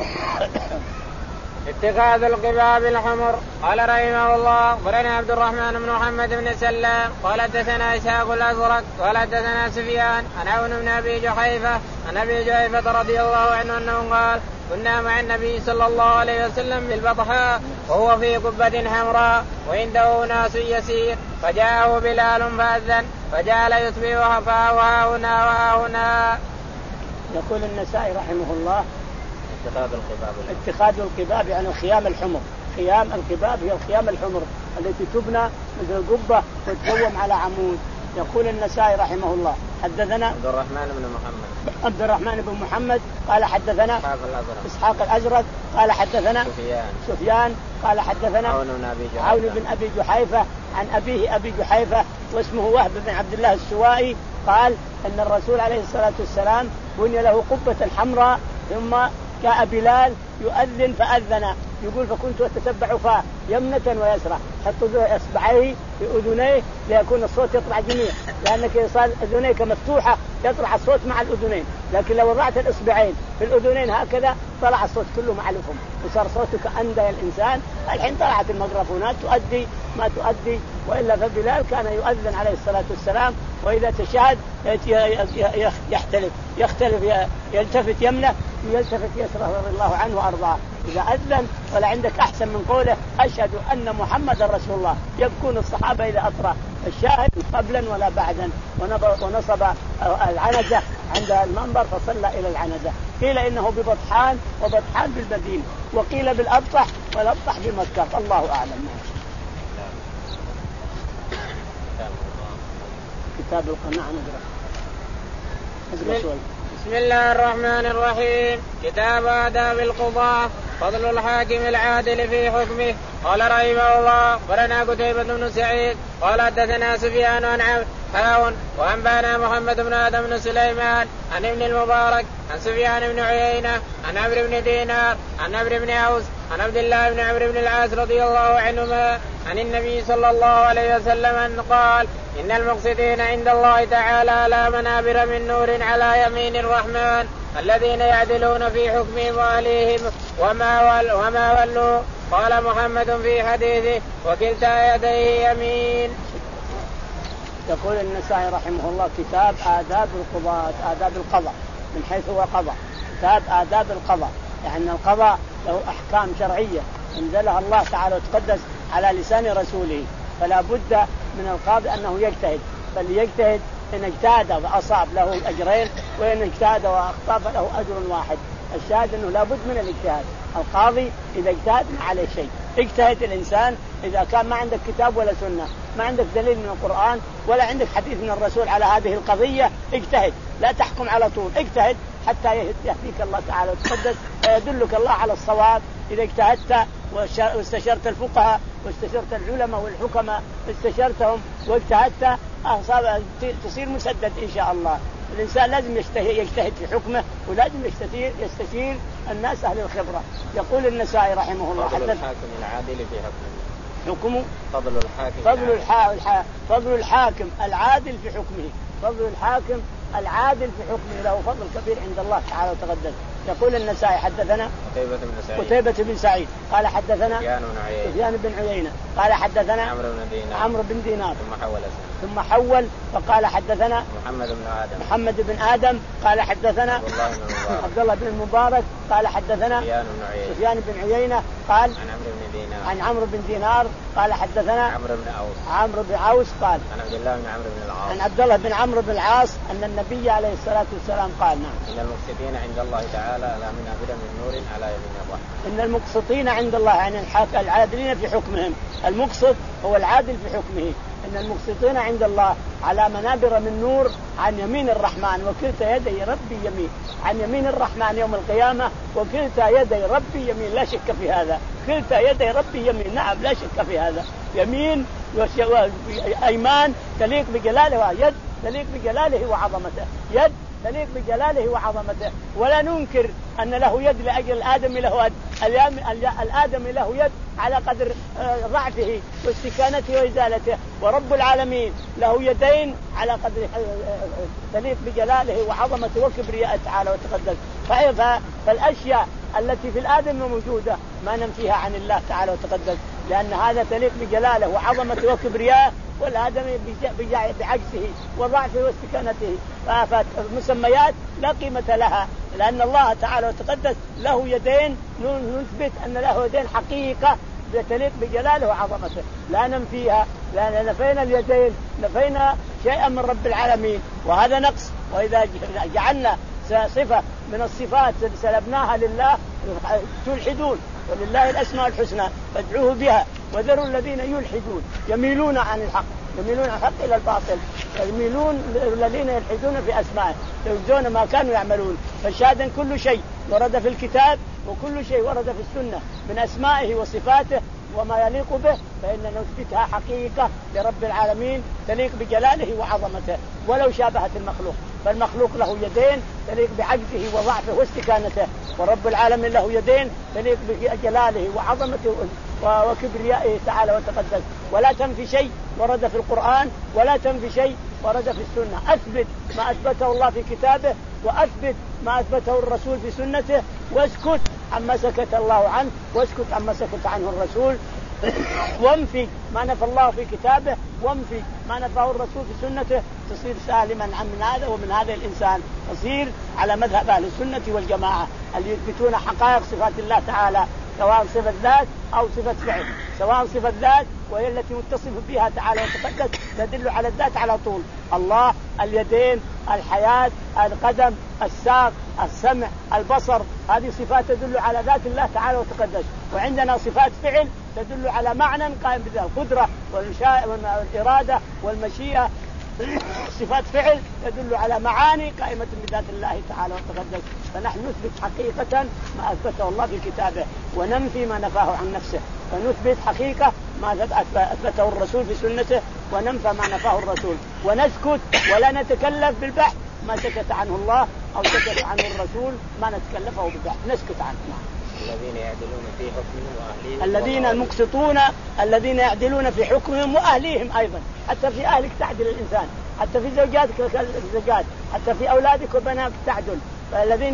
A: اتخاذ القباب الحمر. قال رحمه الله أخبرنا عبد الرحمن بن محمد بن سلام قال حدثنا إسحاق الأزرق قال حدثنا سفيان عن عون بن أبي جحيفة عن أبي جحيفة رضي الله عنه أنه قال كنا مع النبي صلى الله عليه وسلم بالبطحاء وهو في قبة حمراء وعنده ناس يسير، فجاءه بلال فأذن فجعل يتبعها فها هنا وها هنا.
B: يقول النسائي رحمه الله
A: اتخاذ القباب
B: اتخاذ القباب يعني خيام الحمر. خيام القباب هي الخيام الحمر التي تبنى مثل القبة وتقوم على عمود. يقول النسائي رحمه الله حدثنا
A: عبد الرحمن بن محمد
B: عبد الرحمن بن محمد قال حدثنا
A: إسحاق الأزرق
B: إسحاق الأزرق قال حدثنا
A: سفيان
B: سفيان قال حدثنا
A: عون بن أبي جحيفة
B: عون بن أبي جحيفة عن أبيه أبي جحيفة واسمه وهب بن عبد الله السوائي قال أن الرسول عليه الصلاة والسلام بني له قبة حمراء ثم جاء بلال يؤذن فأذن، يقول فكنت أتتبع فاه يمنة ويسرى، حط إصبعيه في أذنيه ليكون الصوت يطلع جميع، لأنك يصال أذنيك مفتوحة يطلع الصوت مع الأذنين، لكن لو وضعت الإصبعين في الأذنين هكذا طلع الصوت كله مع الفم وصار صوتك أندى الإنسان. الحين طلعت الميكروفونات تؤدي ما تؤدي، وإلا فبلال كان يؤذن عليه الصلاة والسلام وإذا تشهد يختلف يختلف يلتفت يمنه يلتفت يسره رضي الله عنه وأرضاه. إذا أذن ولا عندك أحسن من قوله أشهد أن محمد رسول الله، يبكون الصحابة إذا أطرى الشاهد قبلا ولا بعدا، ونصب العنزة عند المنبر فصلى إلى العنزة. قيل إنه ببطحان وبطحان بالمدينة، وقيل بالأبطح والأبطح بمكة، الله أعلم. كتاب القناعة نقرأ.
A: بسم الله الرحمن الرحيم. كتاب آداب القضاة. فضل الحاكم العادل في حكمه. قال رحمه الله أخبرنا قتيبة بن سعيد قال حدثنا سفيان عن حاون وأنبانا محمد بن آدم بن سليمان عن ابن المبارك عن سفيان بن عيينة عن عمرو بن دينار عن عمرو بن عوس عن عبد الله بن عمرو بن العاص رضي الله عنهما عن النبي صلى الله عليه وسلم أن قال إن المقسطين عند الله تعالى على منابر من نور على يمين الرحمن الذين يعدلون في حكمهم وأهليهم وما, ول وما ولوا. قال محمد في حديثه وكلتا يديه يمين.
B: يقول النسائي رحمه الله كتاب آداب القضاء، آداب القضاء من حيث هو قضاء، كتاب آداب القضاء، يعني القضاء له أحكام شرعية انزلها الله تعالى وتقدس على لسان رسوله، فلا بد من القاضي أنه يجتهد، فليجتهد إن اجتهد وأصاب له أجرين، وإن اجتهد وأخطأ فله أجر واحد. الشاهد أنه لا بد من الاجتهاد. القاضي إذا اجتهد ما عليه شيء. اجتهد الإنسان إذا كان ما عندك كتاب ولا سنة، ما عندك دليل من القرآن ولا عندك حديث من الرسول على هذه القضية، اجتهد، لا تحكم على طول، اجتهد حتى يهديك الله تعالى وتقدس ويدلك الله على الصواب. إذا اجتهدت واستشرت الفقهاء واستشرت العلماء والحكماء استشرتهم واجتهدت تصير مسدد إن شاء الله. الإنسان لازم يجتهد في حكمه ولازم يستشير, يستشير الناس أهل الخبرة. يقول النسائي رحمه الله
A: فضل الحاكم العادل في حكمه.
B: حكمه
A: فضل الحاكم
B: فضل, الحا... فضل الحاكم العادل في حكمه. فضل الحاكم العادل في حكمه له فضل كبير عند الله تعالى وتقدس. يقول النسائي حدثنا
A: قتيبة بن سعيد
B: قتيبة بن سعيد قال حدثنا
A: سفيان بن عيينة
B: سفيان بن عيينة قال حدثنا
A: عمرو بن دينار
B: عمرو بن دينار
A: ثم حول
B: ثم حول فقال حدثنا
A: محمد بن آدم
B: محمد بن آدم قال حدثنا
A: عبد الله بن المبارك
B: عبد الله بن المبارك قال حدثنا
A: سفيان بن عيينة
B: سفيان بن عيينة قال
A: عن عمرو بن دينار
B: عن عمرو بن دينار قال حدثنا
A: عمرو بن عوس
B: عمرو بن عوس قال
A: عن عبد الله بن عمرو بن العاص
B: عن عبد الله بن عمرو بن العاص أن النبي عليه الصلاة والسلام قال نعم
A: إن المقسطين عند الله تعالى على منابر من نور على يمين الرحمن.
B: إن المقسطين عند الله يعني العادلين في حكمهم. المقسط هو العادل في حكمه، إن المقسطين عند الله على منابر من نور عن يمين الرحمن وكلتا يدي ربي يمين. عن يمين الرحمن يوم القيامة وكلتا يدي ربي يمين، لا شك في هذا. كلتا يدي ربي يمين، نعم لا شك في هذا. يمين وأيمان تليق بجلاله، يد تليق بجلاله وعظمته، يد تليق بجلاله وعظمته. ولا ننكر أن له يد لأجل الآدم له يد، الآدم له يد على قدر ضعفه واستكانته وإزالته، ورب العالمين له يدين على قدر تليق بجلاله وعظمته وكبرياء تعالى وتقدس. فالأشياء التي في الآدم موجودة ما ننفيها عن الله تعالى وتقدس، لأن هذا تليق بجلاله وعظمته وكبرياء، والآدم بعجزه وضعفه واستكانته. فالمسميات لا قيمة لها، لأن الله تعالى وتقدس له يدين، نثبت أن له يدين حقيقة تليق بجلاله وعظمته، لا ننفيها. لأن نفينا اليدين نفينا شيئا من رب العالمين، وهذا نقص. وإذا جعلنا صفة من الصفات سلبناها لله تلحدون، ولله الأسماء الحسنى فادعوه بها وذروا الذين يلحدون يميلون عن الحق، يميلون عن الحق إلى الباطل، يميلون الذين يلحدون في أسمائه يجزون ما كانوا يعملون. فشاهدا كل شيء ورد في الكتاب وكل شيء ورد في السنة من أسمائه وصفاته وما يليق به، فإننا نثبتها حقيقة لرب العالمين تليق بجلاله وعظمته ولو شابهت المخلوق. فالمخلوق له يدين تليق بعجزه وضعفه واستكانته، ورب العالمين له يدين تليق بجلاله وعظمته وكبريائه تعالى وتقدس. ولا تنفي شيء ورد في القرآن ولا تنفي شيء ورد في السنة. أثبت ما أثبته الله في كتابه وأثبت ما أثبته الرسول في سنته، واسكت عما سكت الله عنه واسكت عما سكت عنه الرسول، وانفي ما نفى الله في كتابه وانفي ما نفاه الرسول في سنته، تصير سالما عن من هذا ومن هذا الإنسان، تصير على مذهب أهل السنة والجماعة اللي يثبتون حقائق صفات الله تعالى، سواء صفة ذات أو صفة فعل. سواء صفة ذات وهي التي متصف بها تعالى وتقدس تدل على الذات على طول، الله اليدين الحياة القدم الساق السمع البصر، هذه صفات تدل على ذات الله تعالى وتقدس. وعندنا صفات فعل تدل على معنى قائم بذات القدرة والإرادة والمشيئة. صفات فعل تدل على معاني قائمة بذات الله تعالى وتقدس. فنحن نثبت حقيقة ما أثبته الله في كتابه وننفي ما نفاه عن نفسه، فنثبت حقيقة ما أثبته الرسول في سنته وننفى ما نفاه الرسول، ونسكت ولا نتكلف بالبحث ما سكت عنه الله أو سكت عنه الرسول ما نتكلفه بالبحث، نسكت عنه.
A: الذين يعدلون في حكمهم وأهليهم،
B: الذين المقسطون الذين يعدلون في حكمهم وأهليهم أيضا. حتى في أهلك تعدل الإنسان، حتى في زوجاتك الزوجات، حتى في أولادك وبناتك تعدل. فالذين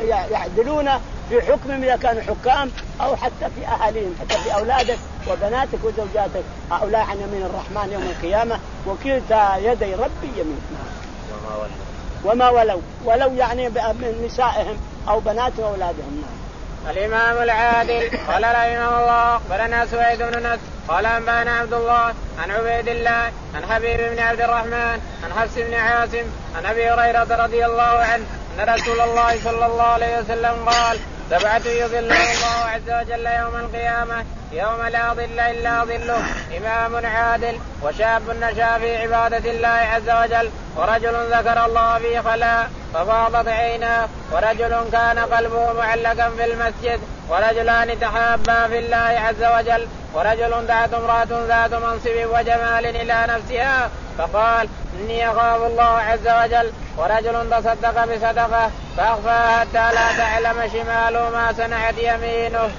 B: يعدلون في حكمهم إذا كانوا حكام أو حتى في أهاليهم، حتى في أولادك وبناتك وزوجاتك، هؤلاء عن يمين الرحمن يوم القيامة وكلتا يدي ربي يمين.
A: وما ولوا
B: وما ولوا ولو يعني من نسائهم أو بناتهم وأولادهم.
A: الإمام العادل قال رحمه الله أخبرنا سويد بن نصر قال أنبأنا عبد الله عن عبيد الله عن حبيب بن عبد الرحمن عن حفص بن عاصم عن أبي هريرة رضي الله عنه أن رسول الله صلى الله عليه وسلم قال: سبعة يظلهم الله عز وجل يوم القيامة يوم لا ظل إلا ظله: إمام عادل، وشاب نشأ في عبادة الله عز وجل، ورجل ذكر الله في خلاء ففاضت عيناه، ورجل كان قلبه معلقا في المسجد، ورجلان تحابا في الله عز وجل، ورجل دعت امرأة ذات منصب وجمال إلى نفسها فقال: إني أخاف الله عز وجل، ورجل تصدق بصدقة فأخفاها حتى لا تعلم شماله ما صنعت يمينه.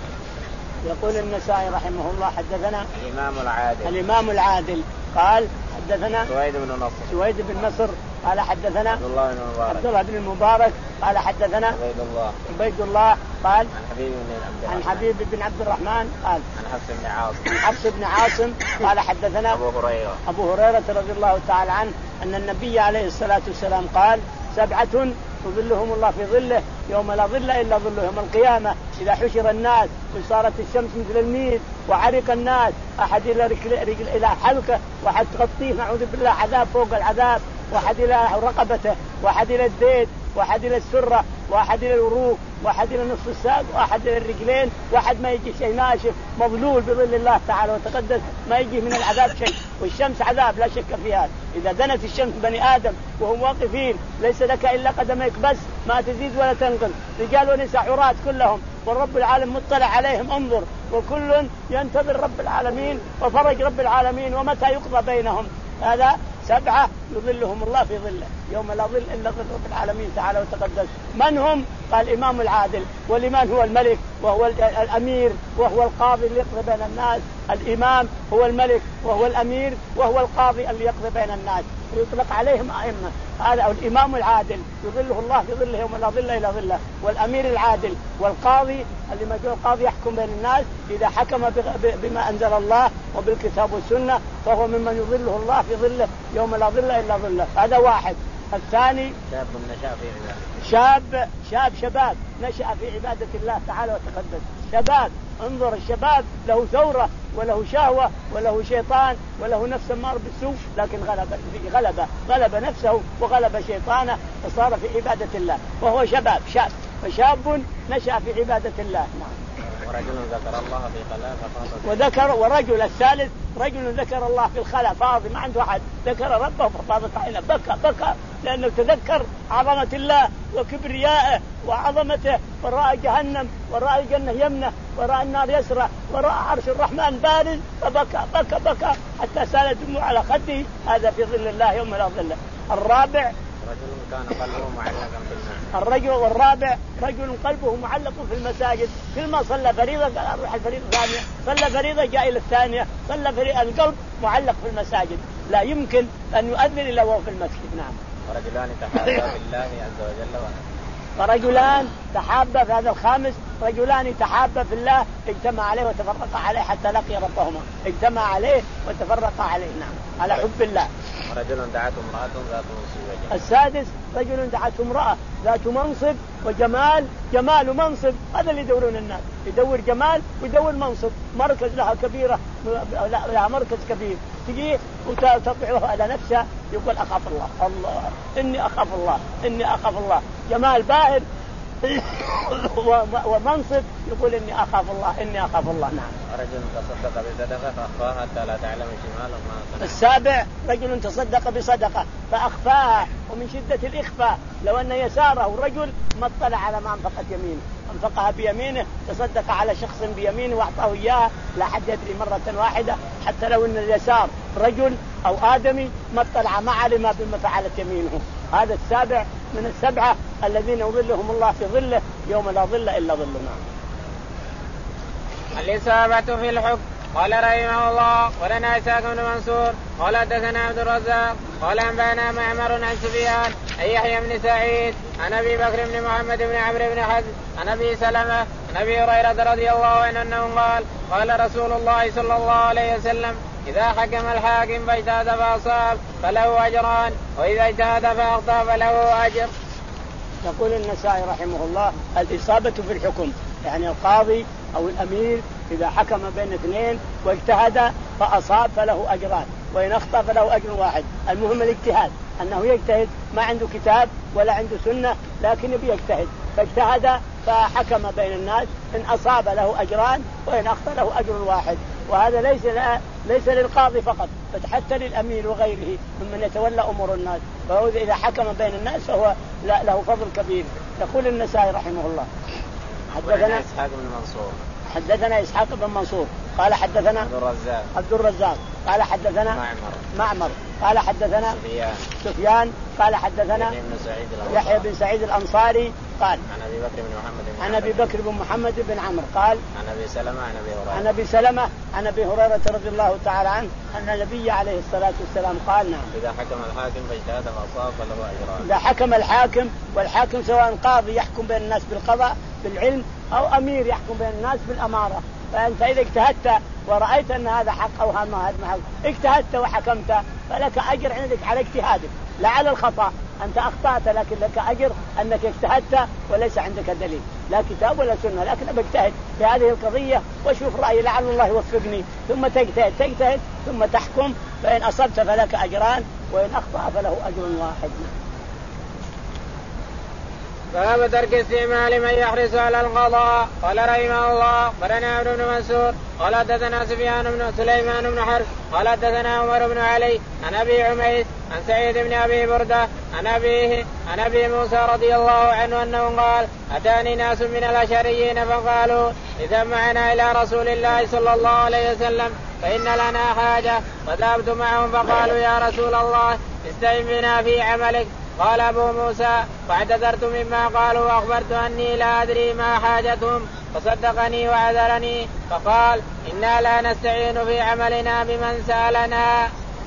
B: يقول النسائي رحمه الله حدثنا
A: الإمام العادل
B: الإمام العادل قال حدثنا
A: سويد بن نصر
B: سويد بن نصر قال حدثنا
A: عبد الله بن المبارك
B: عبد الله بن المبارك قال حدثنا
A: عبيد الله
B: عبيد الله قال
A: عن حبيب بن عبد
B: عن حبيب بن عبد الرحمن قال
A: عن حفص بن عاصم
B: حفص بن عاصم قال حدثنا
A: أبو هريرة
B: أبو هريرة رضي الله تعالى عنه أن النبي عليه الصلاة والسلام قال: سبعة يظلهم الله في ظله يوم لا ظل إلا ظله يوم القيامة، إذا حشر الناس وصارت الشمس مثل الميل وعرق الناس، أحد إلى رجل, رجل إلى حلقه، وحد تغطيه نعوذ بالله عذاب فوق العذاب، وحد إلى رقبته، وحد إلى الديد، واحد إلى السرة، واحد إلى الوروق، واحد إلى نصف الساق، واحد إلى الرجلين، واحد ما يجي شيء ناشف مظلول بظل الله تعالى وتقدس ما يجي من العذاب شيء. والشمس عذاب لا شك في هذا، إذا دنت الشمس بني آدم وهم واقفين ليس لك إلا قدميك بس ما تزيد ولا تنقص، رجال ونساء عراة كلهم والرب العالم مطلع عليهم انظر، وكل ينتظر رب العالمين وفرج رب العالمين ومتى يقضى بينهم. هذا سبعة يظلهم الله في ظله يوم لا ظل إلا ظل رب العالمين تعالى وتقدس. من هم؟ قال الإمام العادل، والإمام هو الملك وهو الأمير وهو القاضي اللي يقضي بين الناس. الإمام هو الملك وهو الأمير وهو القاضي اللي يقضي بين الناس، ويطلق عليهم أئمة. هذا الإمام العادل يظله الله في ظله يوم لا ظل إلا ظله، والأمير العادل والقاضي اللي مجرد القاضي يحكم بين الناس إذا حكم بما أنزل الله وبالكتاب والسنة فهو ممن يظله الله في ظله يوم لا ظل إلا ظله. هذا واحد. الثاني
A: شاب نشأ في عبادة
B: شاب شاب شباب نشأ في عبادة الله تعالى وتقدس. شباب انظر، الشباب له ثورة وله شهوة وله شيطان وله نفس أمار بالسوء، لكن غلب غلب غلب نفسه وغلب شيطانه فصار في عبادة الله وهو شباب شاب وشاب نشأ في عبادة الله. نعم.
A: ورجل ذكر الله في خلاء ففاضت
B: وذكر ورجل الثالث رجل ذكر الله في الخلاء فاضي ما عنده أحد، ذكر ربه ففاضت عينه بكى بكى لأنه تذكر عظمة الله وكبريائه وعظمته، ورأى جهنم ورأى الجنة يمنه ورأى النار يسره ورأى عرش الرحمن بارز فبكى بكى بكى حتى سالت دموع على خده. هذا في ظل الله يوم لا ظل. الرابع
A: رجل كان قلبه معلقا في النار.
B: الرجل والرابع رجل قلبه معلق في المساجد، كل ما صلى فريضة قال أروح الفريضة الثانية، صلى فريضة جاء إلى الثانية، صلى فريضة. القلب معلق في المساجد لا يمكن أن يؤذن إلا وهو في المسجد. نعم.
A: ورجلان تحابا في الله عز وجل ونفسه.
B: فرجلان تحابا في هذا الخامس، رجلان تحابا في الله اجتمع عليه وتفرقا عليه حتى لقي ربهما، اجتمع عليه وتفرقا عليه. نعم على حب الله.
A: ورجل دعته امرأة ذات منصب وجمال.
B: السادس رجل دعته امرأة ذات منصب وجمال، جمال ومنصب هذا اللي يدورون الناس، يدور جمال ويدور منصب، مركز لها كبيرة لها مركز كبير تجيه وتطبعه على نفسها يقول أخاف الله الله إني أخاف الله إني أخاف الله، جمال باهر ومنصب يقول إني أخاف الله إني أخاف الله. نعم.
A: رجل تصدق بصدقة فأخفاها حتى لا تعلم شماله ما صنع.
B: السابع رجل تصدق بصدقة فأخفاها، ومن شدة الإخفاء لو أن يساره رجل ما اطلع على ما أنفقت يمينه، أنفقها بيمينه، تصدق على شخص بيمينه وأعطاه إياها لا حد يدري مرة واحدة، حتى لو أن اليسار رجل أو آدمي ما اطلع ما علم بما فعلت يمينه. هذا السابع من السبعة الذين يظلهم الله في ظله يوم لا ظل إلا ظلنا.
A: الإصابة في الحكم. قال رحمه الله ولنا إسحاق بن منصور قال حدثنا عبد الرزاق قال أنبانا معمر عن سفيان عن يحيى بن سعيد عن أبي بكر بن محمد بن عمرو بن حزم عن أبي سلمة عن أبي هريرة رضي الله عنه أنه قال قال رسول الله صلى الله عليه وسلم إذا حكم الحاكم فاجتهد فأصاب فله أجران وإذا اجتهد فأخطأ فله أجر.
B: يقول النسائي رحمه الله الإصابة في الحكم، يعني القاضي أو الأمير إذا حكم بين اثنين واجتهد فأصاب فله أجران وإن أخطأ فله أجر واحد. المهم الاجتهاد، أنه يجتهد ما عنده كتاب ولا عنده سنة لكن يبي يجتهد، فاجتهد فحكم بين الناس إن أصاب له أجران وإن أخطأ له أجر واحد. وهذا ليس ليس للقاضي فقط بل حتى للأمير وغيره ممن يتولى أمور الناس، فهو إذا حكم بين الناس فهو له فضل كبير. يقول النسائي رحمه الله
A: حدثنا إسحاق بن منصور
B: حدثنا إسحاق بن منصور قال حدثنا
A: عبد الرزاق
B: عبد الرزاق قال حدثنا
A: معمر
B: معمر قال حدثنا
A: سفيان
B: سفيان قال حدثنا يحيى بن سعيد الأنصاري قال
A: عن أبي بكر بن محمد بن
B: عن أبي بكر بن محمد بن عمرو قال
A: عن أبي سلمة عن أبي هريرة
B: عن أبي سلمة عن أبي هريرة رضي الله تعالى عنه أن النبي عليه الصلاة والسلام قال نعم
A: إذا حكم الحاكم فاجتهد فأصاب فله أجران.
B: إذا حكم الحاكم، والحاكم سواء قاضي يحكم بين الناس بالقضاء بالعلم أو أمير يحكم بين الناس بالأمارة، فأنت إذا اجتهدت ورأيت أن هذا حق أو هذا ما حق اجتهدت وحكمت فلك أجر عندك على اجتهادك لا على الخطأ. أنت أخطأت لكن لك أجر أنك اجتهدت وليس عندك دليل لا كتاب ولا سنة، لكن بجتهد في هذه القضية وشوف رأيي لعل الله يوفقني، ثم تجتهد تجتهد ثم تحكم، فإن أصبت فلك أجران وإن أخطأ فله أجر واحد.
A: باب ترك استعمال من يحرص على القضاء. قال رحمه الله قرنا عمرو بن منصور قال حدثنا سفيان بن سليمان بن حرب قال حدثنا عمر بن علي عن ابي عميس عن سعيد بن ابي برده عن ابيه عن ابي موسى رضي الله عنه انه قال اتاني ناس من الاشعريين فقالوا اذا معنا الى رسول الله صلى الله عليه وسلم فان لنا حاجه فذهبت معهم فقالوا يا رسول الله استعن بنا في عملك. قال أبو موسى فاعتذرت مما قالوا وأخبرت أني لا أدري ما حاجتهم فصدقني وعذرني فقال إنا لا نستعين في عملنا بمن سألنا.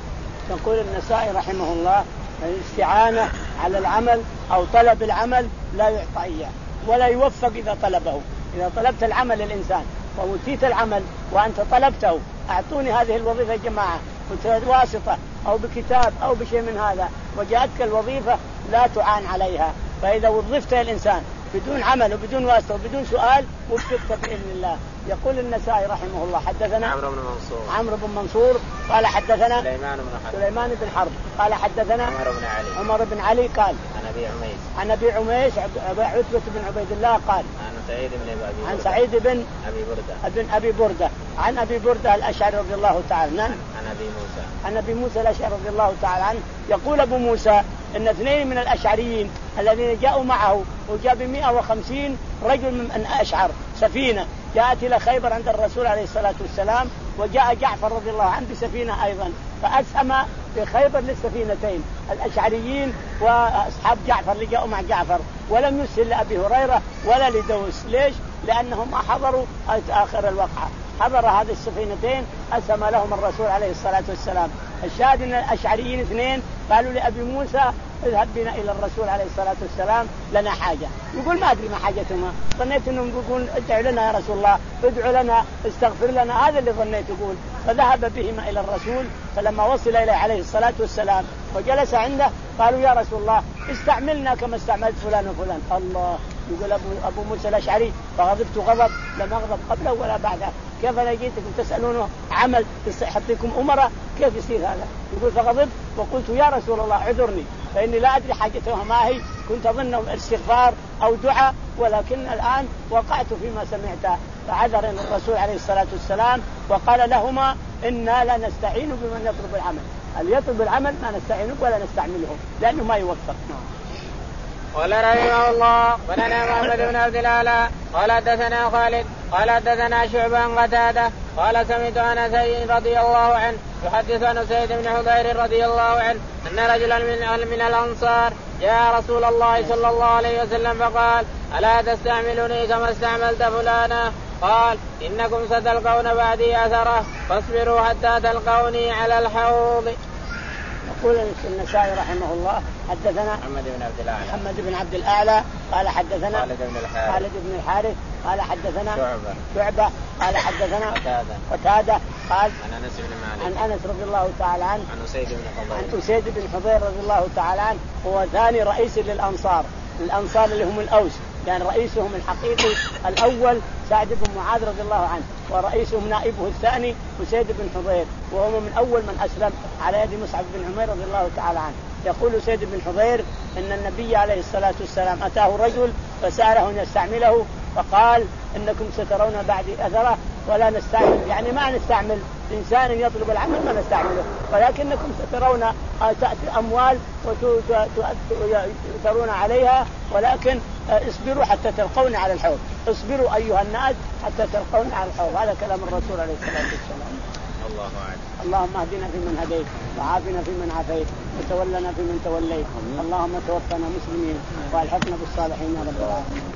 B: يقول النسائي رحمه الله الاستعانة على العمل أو طلب العمل لا يعطى إياه ولا يوفق إذا طلبه. إذا طلبت العمل الإنسان وأوتيت العمل وأنت طلبته أعطوني هذه الوظيفة يا جماعة واسطة أو بكتاب أو بشيء من هذا وجاءتك الوظيفة لا تعان عليها. فإذا وظفت الإنسان بدون عمل وبدون واسطة وبدون سؤال وفقت بإذن الله. يقول النسائي رحمه الله حدثنا
A: عمرو بن منصور
B: عمرو بن منصور قال حدثنا
A: سليمان بن حرب
B: سليمان بن حرب قال حدثنا
A: عمر بن علي
B: عمر بن علي قال
A: عن أبي عميس
B: عن أبي عميس عتبة بن عبيد الله قال
A: عن سعيد بن أبي
B: عن سعيد بن
A: أبي بردة
B: بن أبي بردة عن أبي بردة الأشعري رضي الله تعالى عنه
A: عن أبي موسى
B: عن أبي موسى الأشعري رضي الله تعالى عنه يقول أبو موسى إن اثنين من الأشعريين الذين جاءوا معه وجاء بمئة وخمسين رجل من أشعر سفينة جاءت إلى خيبر عند الرسول عليه الصلاة والسلام وجاء جعفر رضي الله عنه بسفينة أيضا فأسهم بخيبر للسفينتين الأشعريين وأصحاب جعفر اللي جاءوا مع جعفر ولم يسهل لأبي هريرة ولا لدوس. ليش؟ لأنهم ما حضروا آخر الوقعة حضر هذه السفينتين أسهم لهم الرسول عليه الصلاة والسلام. الشاهد أن الأشعريين اثنين قالوا لأبي موسى اذهب بنا إلى الرسول عليه الصلاة والسلام لنا حاجة. يقول ما أدري ما حاجتهم ظنيت أنهم يقولون ادعوا لنا يا رسول الله ادعوا لنا استغفر لنا هذا اللي ظنيت يقول. فذهب بهما إلى الرسول فلما وصل إليه عليه الصلاة والسلام وجلس عنده قالوا يا رسول الله استعملنا كما استعملت فلان وفلان. الله يقول أبو, أبو موسى الأشعري فغضبت غضب لم أغضب قبله ولا بعده. كيف أنا جيتكم تسألونه عمل يحطيكم أمراء كيف يصير هذا؟ يقول فغضبت وقلت يا رسول الله عذرني فإني لا أدري حاجتها ما هي كنت أظنهم استغفار أو دعاء ولكن الآن وقعت فيما سمعته. فعذر الرسول عليه الصلاة والسلام وقال لهما إنا لا نستعين بمن يطلب العمل. اللي يطلب العمل ما نستعينه ولا نستعمله لأنه ما يوفق.
A: قال رحمه الله ولنا محمد بن عبد الأعلى قال حدثنا خالد قال حدثنا شعبة عن قتادة قال سمعت أنس رضي الله عنه يحدث عن سيد بن حضير رضي الله عنه أن رجلا من, من الأنصار جاء رسول الله صلى الله عليه وسلم فقال ألا تستعملني كما استعملت فلانا؟ قال إنكم ستلقون بعدي أثره فاصبروا حتى تلقوني على الحوض.
B: يقول النسائي رحمه الله حدثنا
A: محمد بن عبد الأعلى
B: محمد بن عبد الأعلى قال حدثنا
A: خالد بن الحارث
B: خالد بن الحارث قال حدثنا
A: شعبة
B: شعبة قال حدثنا
A: قتادة
B: قتادة قال
A: عن أنس بن مالك
B: عن أنس رضي الله تعالى عنه
A: عن أسيد بن حضير
B: عن أسيد بن حضير رضي الله تعالى عنه هو ثاني رئيس للأنصار الأنصار اللي هم الأوس يعني رئيسهم الحقيقي الأول سعد بن معاذ رضي الله عنه ورئيسهم نائبه الثاني أسيد بن حضير وهم من أول من أسلم على يد مصعب بن عمير رضي الله تعالى عنه. يقول أسيد بن حضير إن النبي عليه الصلاة والسلام أتاه رجل فسأله أن يستعمله فقال إنكم سترون بعدي أثره ولا نستعمل يعني ما نستعمل إنسان يطلب العمل ما نستعمله ولكنكم سترون تأتي أموال وتؤثرون عليها ولكن اصبروا حتى تلقون على الحوض. اصبروا أيها الناس حتى تلقون على الحوض. هذا كلام الرسول عليه الصلاة والسلام.
A: الله أعلم.
B: اللهم اهدنا فيمن هديت وعافنا فيمن عافيت وتولنا فيمن توليت. اللهم توفنا مسلمين والحقنا بالصالحين يا رب العالمين.